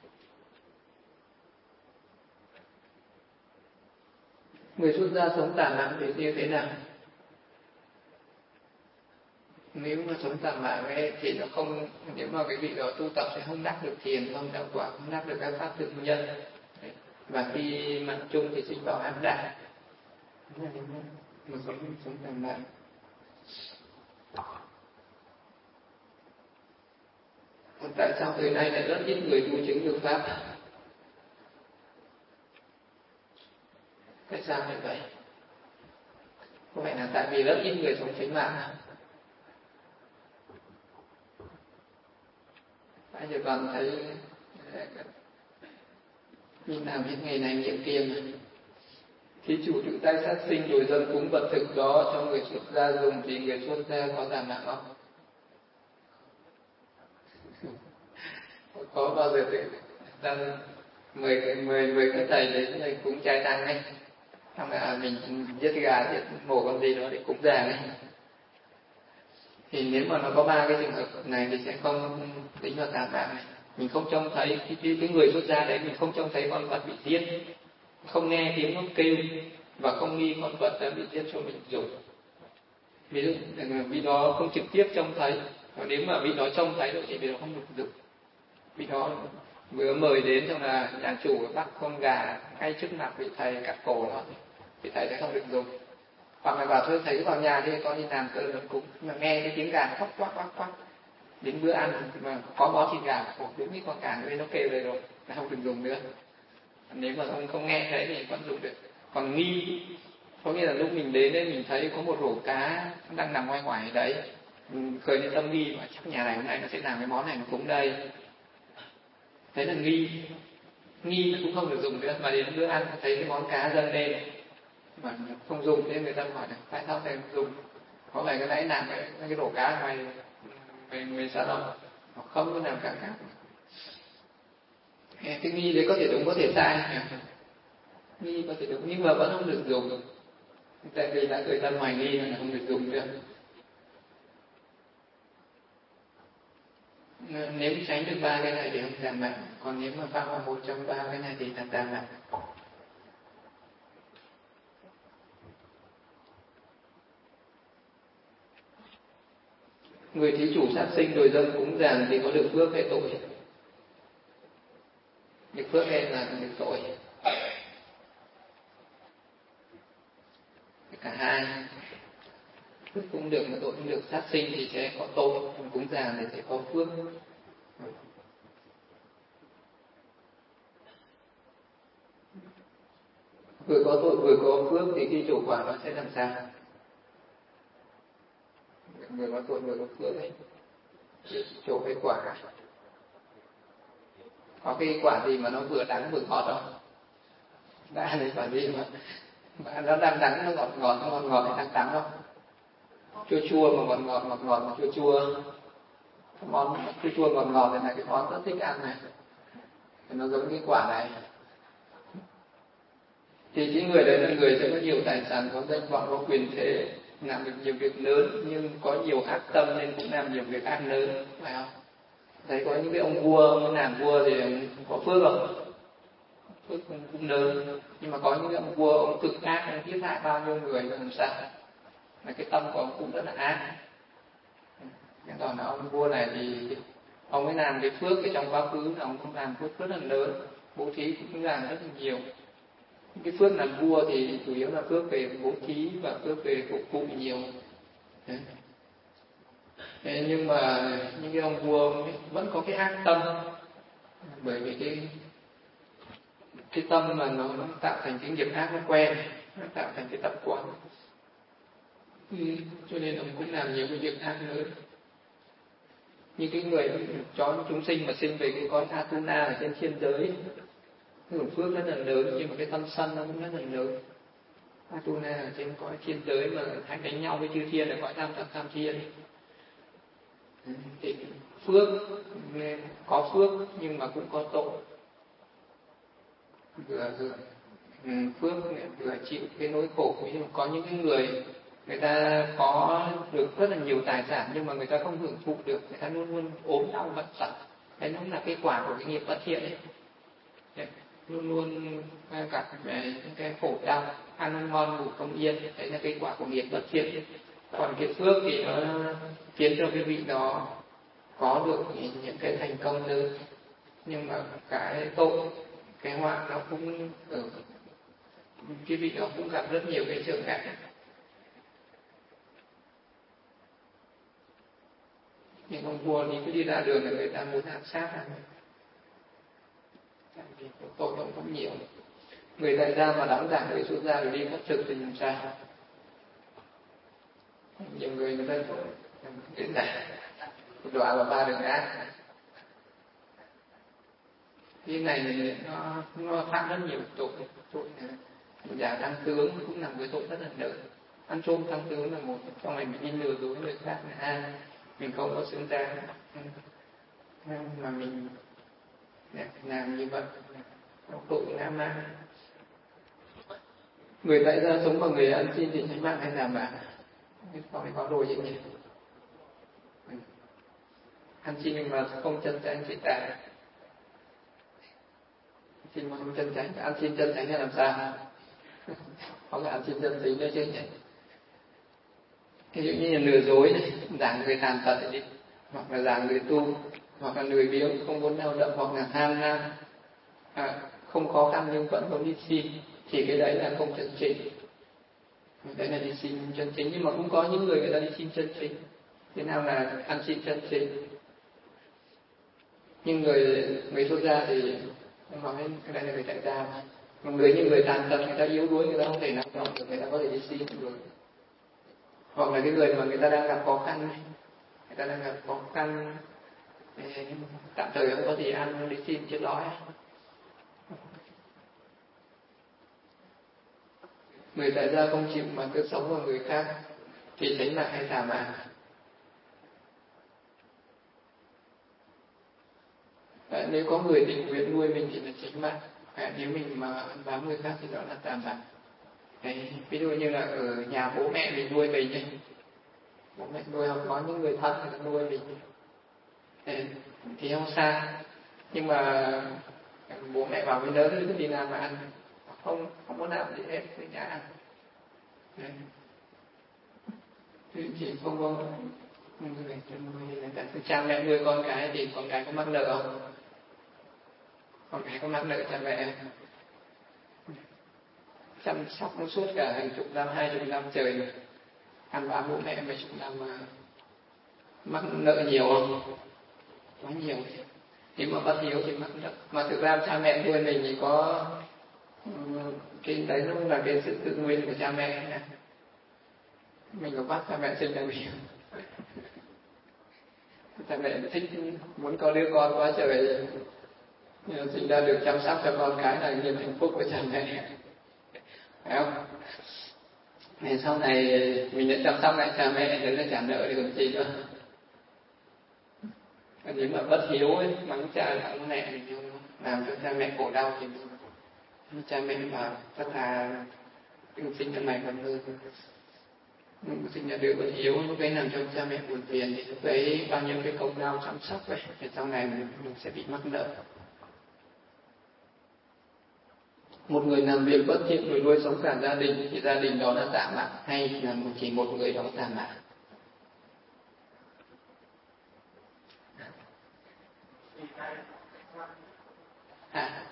Người xuất gia sống tản mạn thì như thế nào? Nếu mà sống tản mạn ấy thì nó không, nếu mà cái vị đó tu tập sẽ không đắc được thiền, không đạo quả, không đắc được các pháp tự nhân, và khi mạng chung thì sinh vào ám đạo. Mà sống sống tản mạn. Còn tại sao thời nay lại rất ít người tu chứng được pháp? Tại sao như vậy? Có phải là tại vì rất ít người sống chánh mạng không? Bây giờ còn thấy nhìn nào biết ngày này nhiệm kia mà. Thí chủ tự tay sát sinh rồi dâng cúng vật thực đó cho người xuất gia dùng thì người xuất gia có tà mạng không? Có bao giờ tự dâng mười mười mười cái thầy đến thầy cúng trai tăng ấy, xong là mình giết gà giết mổ con gì đó để cúng già ấy, thì nếu mà nó có ba cái trường hợp này thì sẽ không tính vào tà mạng này. Mình không trông thấy cái, cái, cái người xuất gia đấy, mình không trông thấy con vật bị giết, không nghe tiếng nó kêu, và không nghi con vật đã bị giết cho mình dùng. Ví dụ vì đó không trực tiếp trông thấy, còn nếu mà vị đó trông thấy rồi thì vị đó không được dùng. Vị đó vừa mời đến xong là nhà chủ bắt con gà ngay trước mặt vị thầy cắt cổ nó, vị thầy sẽ không được dùng. Hoặc là bảo thôi thầy cứ vào nhà đi, con đi làm cơm vẫn cúng, mà nghe cái tiếng gà khóc quắc quắc quắc, đến bữa ăn mà có món thịt gà, ồ, đúng cái con gà bên nó kêu đây rồi, là không được dùng nữa. Nếu mà ông không nghe thấy thì vẫn dùng được. Còn nghi có nghĩa là lúc mình đến đấy mình thấy có một rổ cá đang nằm ngoài ngoài đấy, mình khởi lên tâm nghi mà chắc nhà này hôm nay nó sẽ làm cái món này nó cúng đây, thế là nghi nghi cũng không được dùng nữa. Mà đến bữa ăn thấy cái món cá dâng lên mà không dùng, thế người ta hỏi là tại sao thầy không dùng, có phải cái nãy làm cái cái rổ cá mày mày mày sao đâu, không có làm cả khác. Cái nghi đấy có thể đúng có thể sai, nghi có thể đúng nhưng mà vẫn không được dùng, tại vì đã khởi tâm hoài nghi là không được dùng nữa. Nếu tránh được ba cái này thì không tà mạng, còn nếu mà phạm vào một trong ba cái này thì là tà mạng. Người thí chủ sát sinh rồi dâng cúng dường thì có được phước hay tội? Được phước hay là được tội? Cả hai. phước cũng được mà tội cũng được. Sát sinh thì sẽ có tội, cúng dường thì sẽ có phước. Vừa có tội vừa có phước thì cái chủ quả nó sẽ làm sao? Vừa có tội vừa có phước ấy, chỗ cái quả có cái quả gì mà nó vừa đắng vừa ngọt không? Đã lấy quả gì mà, mà nó đang đắng nó ngọt ngọt nó ngọt ngọt hay đắng đắng không? Chua chua mà ngọt ngọt ngọt ngọt mà chua chua, món chua chua ngọt ngọt này là cái món rất thích ăn này, thì nó giống cái quả này. Thì cái người đấy là người sẽ có nhiều tài sản, có danh vọng, có quyền thế, làm được nhiều việc lớn, nhưng có nhiều ác tâm nên cũng làm nhiều việc ác lớn, phải không? Đấy, có những cái ông vua, ông làm vua thì có phước không? Phước cũng, cũng lớn, nhưng mà có những cái ông vua ông cực ác, ông giết hại bao nhiêu người làm sao? Mà cái tâm của ông cũng rất là ác. Cái còn là ông vua này thì ông ấy làm cái phước ở trong quá khứ là ông cũng làm phước rất là lớn, bố thí cũng làm rất là nhiều. Cái phước làm vua thì chủ yếu là phước về bố thí và phước về phục vụ nhiều. Đấy. Thế nhưng mà những cái ông vua vẫn có cái ác tâm, bởi vì cái cái tâm mà nó, nó tạo thành cái nghiệp ác, nó quen, nó tạo thành cái tập quán, ừ, cho nên ông cũng làm nhiều cái việc ác lớn. Như cái người cho chúng sinh mà sinh về cái con Atuna ở trên thiên giới, cái phước rất là lớn, nhưng mà cái tâm sân nó cũng rất là lớn. Atuna ở trên cõi thiên giới mà hay đánh nhau với chư thiên là cõi tam tam tam thiên. Thì phước có phước nhưng mà cũng có tội, vừa vừa phước vừa chịu cái nỗi khổ. Ví dụ có những cái người người ta có được rất là nhiều tài sản nhưng mà người ta không hưởng thụ được, người ta luôn luôn ốm đau bệnh tật. Đấy cũng là cái quả của cái nghiệp bất thiện ấy. Đấy, luôn luôn gặp những cái khổ đau, ăn ngon ngủ không yên, đấy là cái quả của nghiệp bất thiện. Còn cái phước thì nó khiến cho cái vị đó có được những cái thành công lớn, nhưng mà cái tội, cái họa nó cũng ở cái vị đó cũng gặp rất nhiều cái trở ngại. Nhưng ông vua thì cứ đi ra đường là người ta muốn ám sát anh, tại vì tội nó cũng nhiều. Người tại gia mà đóng giả người xuất gia rồi đi khất thực thì làm sao? Nhiều người người ta đến giả đọa vào ba đường ác. Cái này nó nó phạm rất nhiều tội. Tội giả tăng tướng cũng là một cái tội rất là lớn. Ăn trộm tăng tướng là một, trong này mình đi lừa dối người khác là a mình không có xứng đáng mà mình làm như vậy, tội ngã mạn. Người tại gia sống bằng người ăn xin thì tránh mạng hay làm bạn? Có phải có đồ gì nhỉ? Ăn xin nhưng mà không chân chánh chỉ tài. Xin mà không chân chánh, ăn xin chân chánh là làm sao? Có cái ăn xin chân chính nữa chứ nhỉ? Ví dụ như là lừa dối này, giả người tàn tật đi, hoặc là giả người tu, hoặc là lười biếng không muốn lao động, hoặc là tham lam, à, không khó khăn nhưng vẫn muốn đi xin, thì cái đấy là không chân chính. Đấy là đi xin chân chính, nhưng mà cũng có những người người ta đi xin chân chính. Thế nào là ăn xin chân chính? Nhưng người người xuất gia thì nói cái này là người tại gia mà. Một người như người tàn tật, người ta yếu đuối, người ta không thể nào động được, người ta có thể đi xin được. Hoặc là cái người mà người ta đang gặp khó khăn, người ta đang gặp khó khăn, tạm thời không có gì ăn, đi xin chết đói. Người tại gia không chịu mà cứ sống vào người khác thì tránh mạng hay thả mạng? Đấy, nếu có người tình nguyện nuôi mình thì là tránh mạng. Đấy, nếu mình mà ăn bám người khác thì đó là thả mạng. Đấy, ví dụ như là ở nhà bố mẹ mình nuôi mình ấy. Bố mẹ nuôi, hoặc có những người thân người ta nuôi mình. Đấy, thì không sao. Nhưng mà bố mẹ bảo với lớn cứ đi làm mà ăn, không không có làm gì hết với nhà ăn. Đấy. Thì chỉ không có người nuôi, cha mẹ nuôi con cái thì con cái có mắc nợ không? Con cái có mắc nợ cha mẹ chăm sóc nó suốt cả hàng chục năm, hai chục năm trời, ăn bám bố mẹ mà chúng ta mà mắc nợ nhiều không? Quá nhiều. Nếu mà bất hiếu thì mắc nợ. Mà thực ra cha mẹ nuôi mình thì có cái đấy nó là cái sự tự nguyện của cha mẹ nha. Mình có bắt cha mẹ sinh ra mình. Cha mẹ thích muốn có đứa con quá trời, sinh ra được chăm sóc cho con cái là niềm hạnh phúc của cha mẹ, phải không? Nên sau này mình đã chăm sóc lại cha mẹ, đấy là trả nợ thì còn gì nữa. Nếu mà bất hiếu ấy, mắng cha mắng mẹ làm cho cha mẹ khổ đau thì cha mẹ bảo tất thà đừng sinh ra mày còn hơn. Sinh ra đứa bất hiếu lúc đấy làm cho cha mẹ buồn phiền thì lúc đấy bao nhiêu cái công lao chăm sóc ấy thì sau này mình, mình sẽ bị mắc nợ. Một người làm việc bất thiện rồi nuôi sống cả gia đình thì gia đình đó là tà mạng hay là chỉ một người đó tà mạng? À,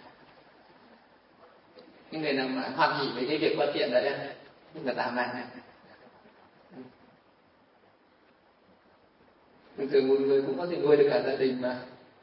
những người nào mà hoan hỉ với cái việc bất thiện đấy là tà mạng này. Thường thường một người cũng có thể nuôi được cả gia đình mà.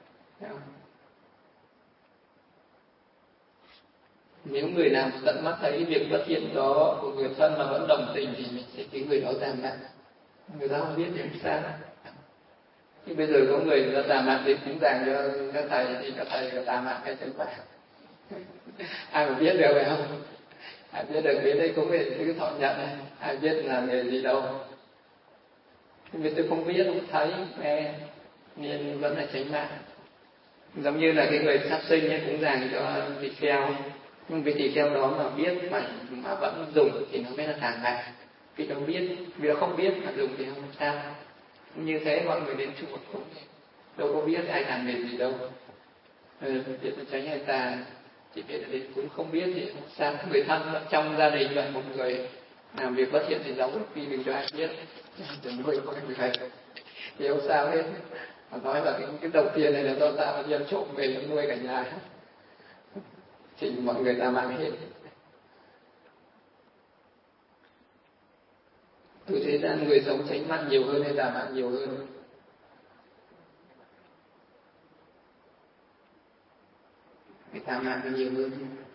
Nếu người nào tận mắt thấy việc bất thiện đó của người thân mà vẫn đồng tình thì mình sẽ thấy người đó tà mạng. Người ta không biết thì không sao. Thì bây giờ có người ta tà mạng thì cũng dành cho các thầy thì các thầy có tà mạng hay chẳng phải. Ai mà biết được phải không? Ai biết được đến đây cũng phải cứ thọ nhận này. Ai biết là nghề gì đâu. Vì tôi không biết, không thấy, nghe, nên vẫn là tránh mạng. Giống như là cái người sát sinh ấy, cũng dành cho thịt heo, nhưng vì thịt heo đó mà biết mà, mà vẫn dùng thì nó mới là tà mạng. Vì nó biết, vì nó không biết mà dùng thì không sao. Như thế mọi người đến chùa cũng đâu có biết ai làm nghề gì đâu. Ừ, biết là tránh hay tà, chỉ biết là cũng không biết thì không sao. Người thân trong gia đình vậy, một người làm việc bất thiện thì giấu vì mình cho ai biết. Đừng nuôi con người này thì không sao hết. Mà nói là cái, cái đầu tiên này là do ta đi ăn trộm về nó nuôi cả nhà thì mọi người ta mạng hết. Từ thế gian người sống tránh mạng nhiều hơn hay tà mạng nhiều hơn? Người tà mạng nhiều hơn.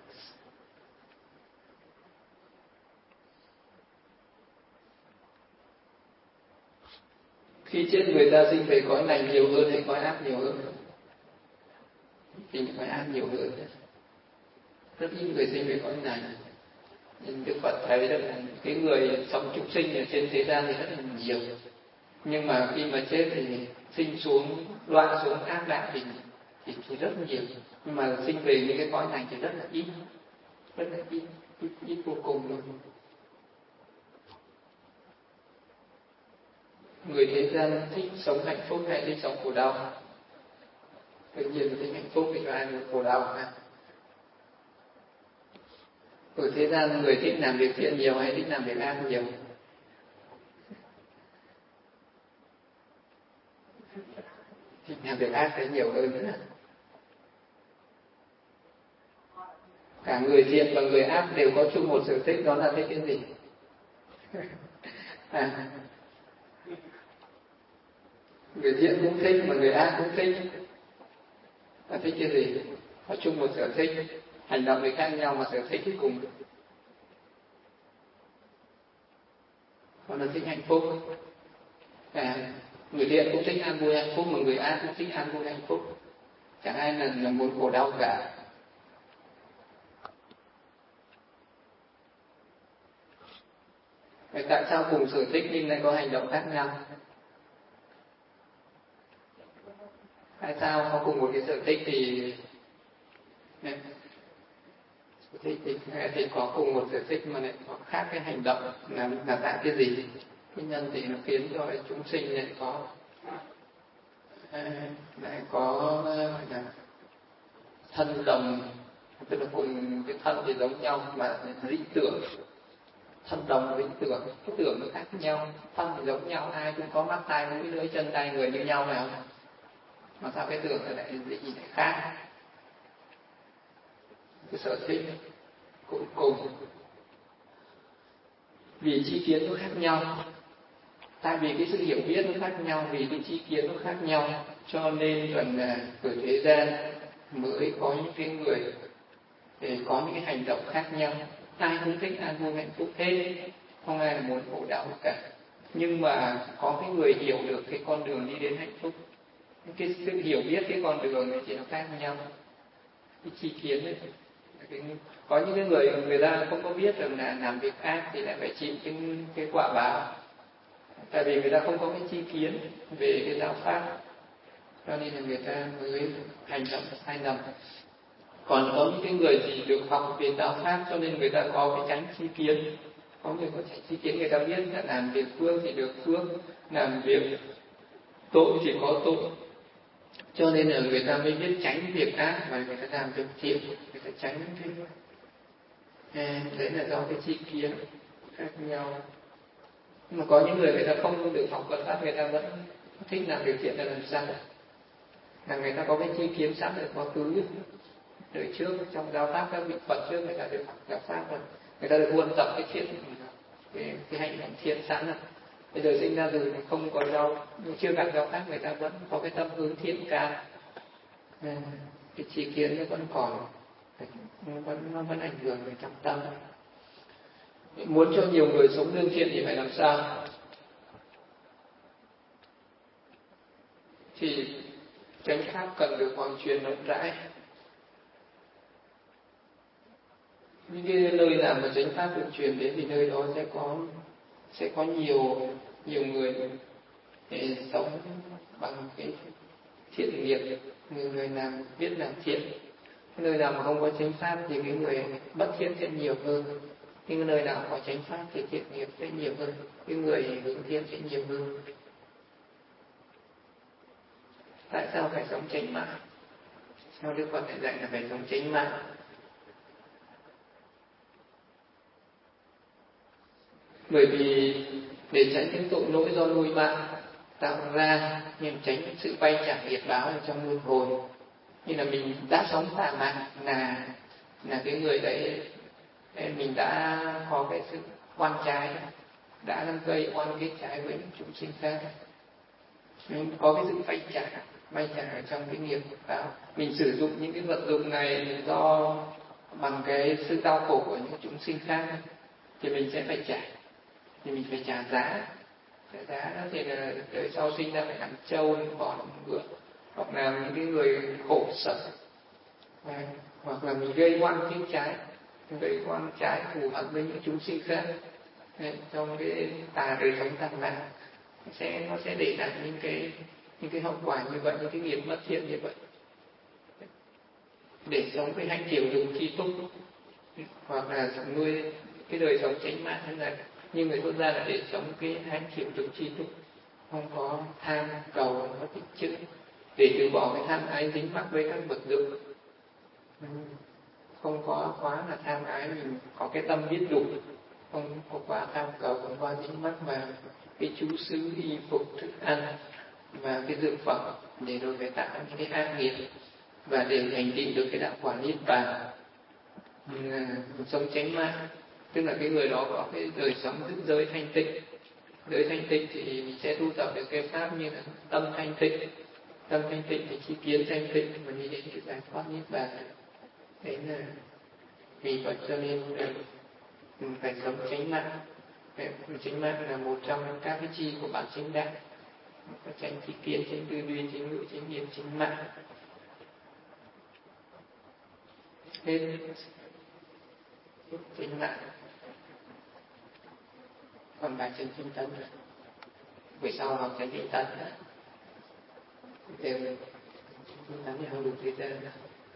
Khi chết người ta sinh về cõi lành nhiều hơn hay cõi ác nhiều hơn? Sinh về cõi ác nhiều hơn. Rất ít người sinh về cõi lành. Nhưng Đức Phật thấy được là cái người sống chúng sinh ở trên thế gian thì rất là nhiều. Nhưng mà khi mà chết thì sinh xuống, đoạn xuống ác đạo thì, thì, thì rất nhiều. Nhưng mà sinh về những cái cõi lành thì rất là ít. Rất là ít, ít, ít vô cùng luôn. Người thế gian thích sống hạnh phúc hay thích sống khổ đau? Tự nhiên là thích hạnh phúc thì có ai muốn khổ đau hả? Ở thế gian người thích làm việc thiện nhiều hay thích làm việc ác nhiều? Thích làm việc ác cái nhiều hơn nữa. Cả người thiện và người ác đều có chung một sở thích, đó là thích cái gì? À, người thiện cũng thích mà người ác cũng thích. Là thích cái gì? Có chung một sở thích, hành động thì khác nhau mà sở thích thì cùng. Còn là thích hạnh phúc. À, người thiện cũng thích an vui hạnh phúc mà người ác cũng thích an vui hạnh phúc. Chẳng ai là, là muốn khổ đau cả. Vậy tại sao cùng sở thích nhưng lại có hành động khác nhau? Tại sao có cùng một cái sở thích thì sở thích thì, thì có cùng một sở thích mà lại có khác cái hành động là là tại cái gì? Nguyên nhân thì nó khiến cho chúng sinh lại có lại có gọi là thân đồng, tức là cùng cái thân thì giống nhau mà lý tưởng. Thân đồng với tưởng, cái tưởng nó khác nhau, thân thì giống nhau, ai cũng có mắt tai mũi lưỡi chân tay người như nhau phải không? Mà sao cái tưởng lại lại gì lại khác? Cái sở thích cũng cùng vì chi kiến nó khác nhau Tại vì cái sự hiểu biết nó khác nhau, vì cái chi kiến nó khác nhau, cho nên rằng là ở thế gian mới có những cái người để có những cái hành động khác nhau. Ai cũng thích an vui hạnh phúc hết, không ai là muốn khổ đau cả. Nhưng mà có cái người hiểu được cái con đường đi đến hạnh phúc, cái sự hiểu biết cái con đường này chỉ nó khác nhau, cái chi kiến ấy. Có những cái người người ta không có biết rằng là làm việc ác thì lại phải chịu cái, cái quả báo, tại vì người ta không có cái chi kiến về cái giáo pháp, cho nên là người ta mới hành động sai lầm. Còn có những cái người thì được học về giáo pháp, cho nên người ta có cái chánh chi kiến. Có người có chánh chi kiến, người ta biết là làm việc phước thì được phước, làm việc tội thì có tội, cho nên là người ta mới biết tránh việc ác và người ta làm việc thiện, người ta tránh cái à, đấy là do cái chi kiến khác nhau. Nhưng mà có những người người ta không được học Phật pháp, người ta vẫn thích làm việc thiện là làm sao? Là người ta có cái chi kiến sẵn ở quá khứ, đời trước trong giáo pháp các vị Phật trước người ta được học giáo pháp rồi, người ta được huân tập cái thiện, cái, cái hành động thiện sẵn rồi. Bây giờ sinh ra rồi không có giáo, chưa gặp giáo pháp, người ta vẫn có cái tâm hướng thiện cao, cái chi kiến nó vẫn còn, nó vẫn nó vẫn ảnh hưởng về trong tâm. Muốn cho nhiều người sống lương thiện thì phải làm sao? Thì chánh pháp cần được hoàn truyền rộng rãi. Những cái nơi nào mà chánh pháp được truyền đến thì nơi đó sẽ có sẽ có nhiều nhiều người để sống bằng cái thiện nghiệp, người người làm biết làm thiện. Cái nơi nào mà không có chánh pháp thì cái người bất thiện sẽ nhiều hơn. Nhưng cái nơi nào có chánh pháp thì thiện nghiệp sẽ nhiều hơn, cái người hướng thiện sẽ nhiều hơn. Tại sao phải sống chánh mạng? Sao Đức Phật lại dạy là phải sống chánh mạng? Bởi vì để tránh những tội lỗi do nuôi mạng tạo ra, nhằm tránh sự vay trả nghiệp báo ở trong luân hồi. Như là mình đã sống tà mạng là là cái người đấy, mình đã có cái sự oan trái, đã gây oan kết trái với những chúng sinh khác, mình có cái sự vay trả vay trả ở trong cái nghiệp báo. Mình sử dụng những cái vật dụng này do bằng cái sự đau khổ của những chúng sinh khác thì mình sẽ phải trả, thì mình phải trả giá. Trả giá đó thì là đời sau sinh ra phải ăn trâu, bò, ngựa, hoặc là những cái người khổ sở, à, hoặc là mình gây oan kết trái, gây oan trái thù hận với những chúng sinh khác. Đấy, trong cái tà đời sống tà mạng sẽ nó sẽ để lại những cái những cái hậu quả như vậy, những cái nghiệp bất thiện như vậy. Để sống cái hạnh tiểu dụng chi túc, hoặc là nuôi cái đời sống chánh mạng, hay là như người xuất gia là để sống cái hạnh tiểu dụng chi túc, không có tham cầu, không có tích chữ, để từ bỏ cái tham ái dính mắc với các vật dụng, không có quá là tham ái, mình có cái tâm biết đủ, không có quá tham cầu, không quá dính mắc vào cái chú xứ, y phục, thức ăn và cái dược phẩm, để rồi phải tạo những cái ác nghiệp và để thành tựu được cái đạo quả niết bàn. Sống chánh mạng tức là cái người đó có cái đời sống giữ giới thanh tịnh. Giới thanh tịnh thì mình sẽ tu tập được cái pháp như là tâm thanh tịnh. Tâm thanh tịnh thì chi kiến thanh tịnh, mà đi đến cái giải thoát niết bàn. Đấy là vì vậy cho nên mình phải sống chánh mạng. Chánh mạng là một trong các cái chi của bản chánh đạo. Có chánh chi kiến, chánh tư duy, chánh ngữ, chánh niệm, chánh mạng. Hết chánh mạng. Còn bài chánh tinh tấn rồi. Buổi sau học chánh tinh tấn nữa. Đều chánh tinh tấn thì không đủ thời gian nữa.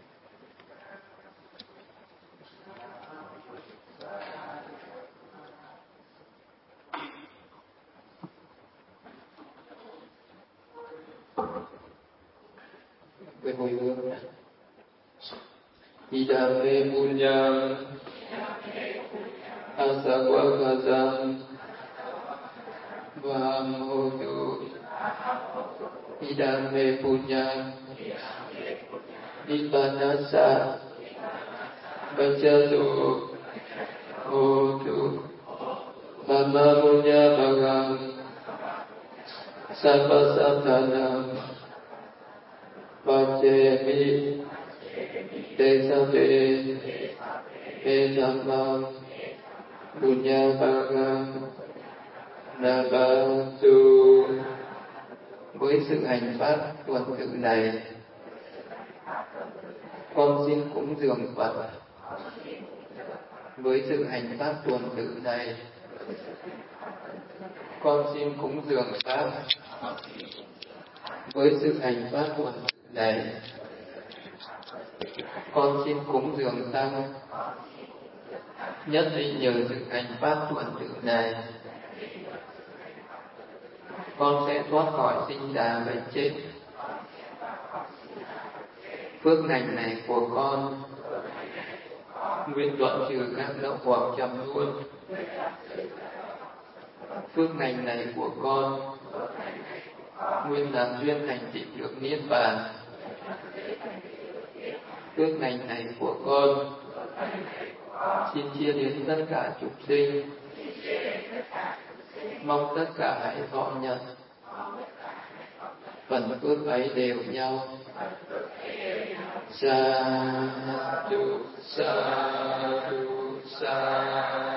Về hồi hướng nữa. Idame punyam asavakadam vamotu. Idame punyam nibbānassa vajjatu hotu. Mama punya bhagam Sarvasathanam Vajjemi Desate Etamam Bunyabhagam Nabatu. Với sự hành pháp tuần tự này, con xin cúng dường Phật. Với sự hành pháp tuần tự này, con xin cúng dường Pháp. Với sự hành pháp tuần tự này, con xin cúng dường Tăng. Nhất định nhờ sự hành pháp tuần tự này, con sẽ thoát khỏi sinh già bệnh chết. Phước lành này của con nguyện đoạn trừ các đau hoặc trầm luôn. Phước lành này của con nguyện làm duyên thành tựu được niết bàn. Phước lành này của con xin chia đến tất cả chúng sinh, mong tất cả hãy thọ nhận. Phần phước ấy đều nhau. Sa du sa du sa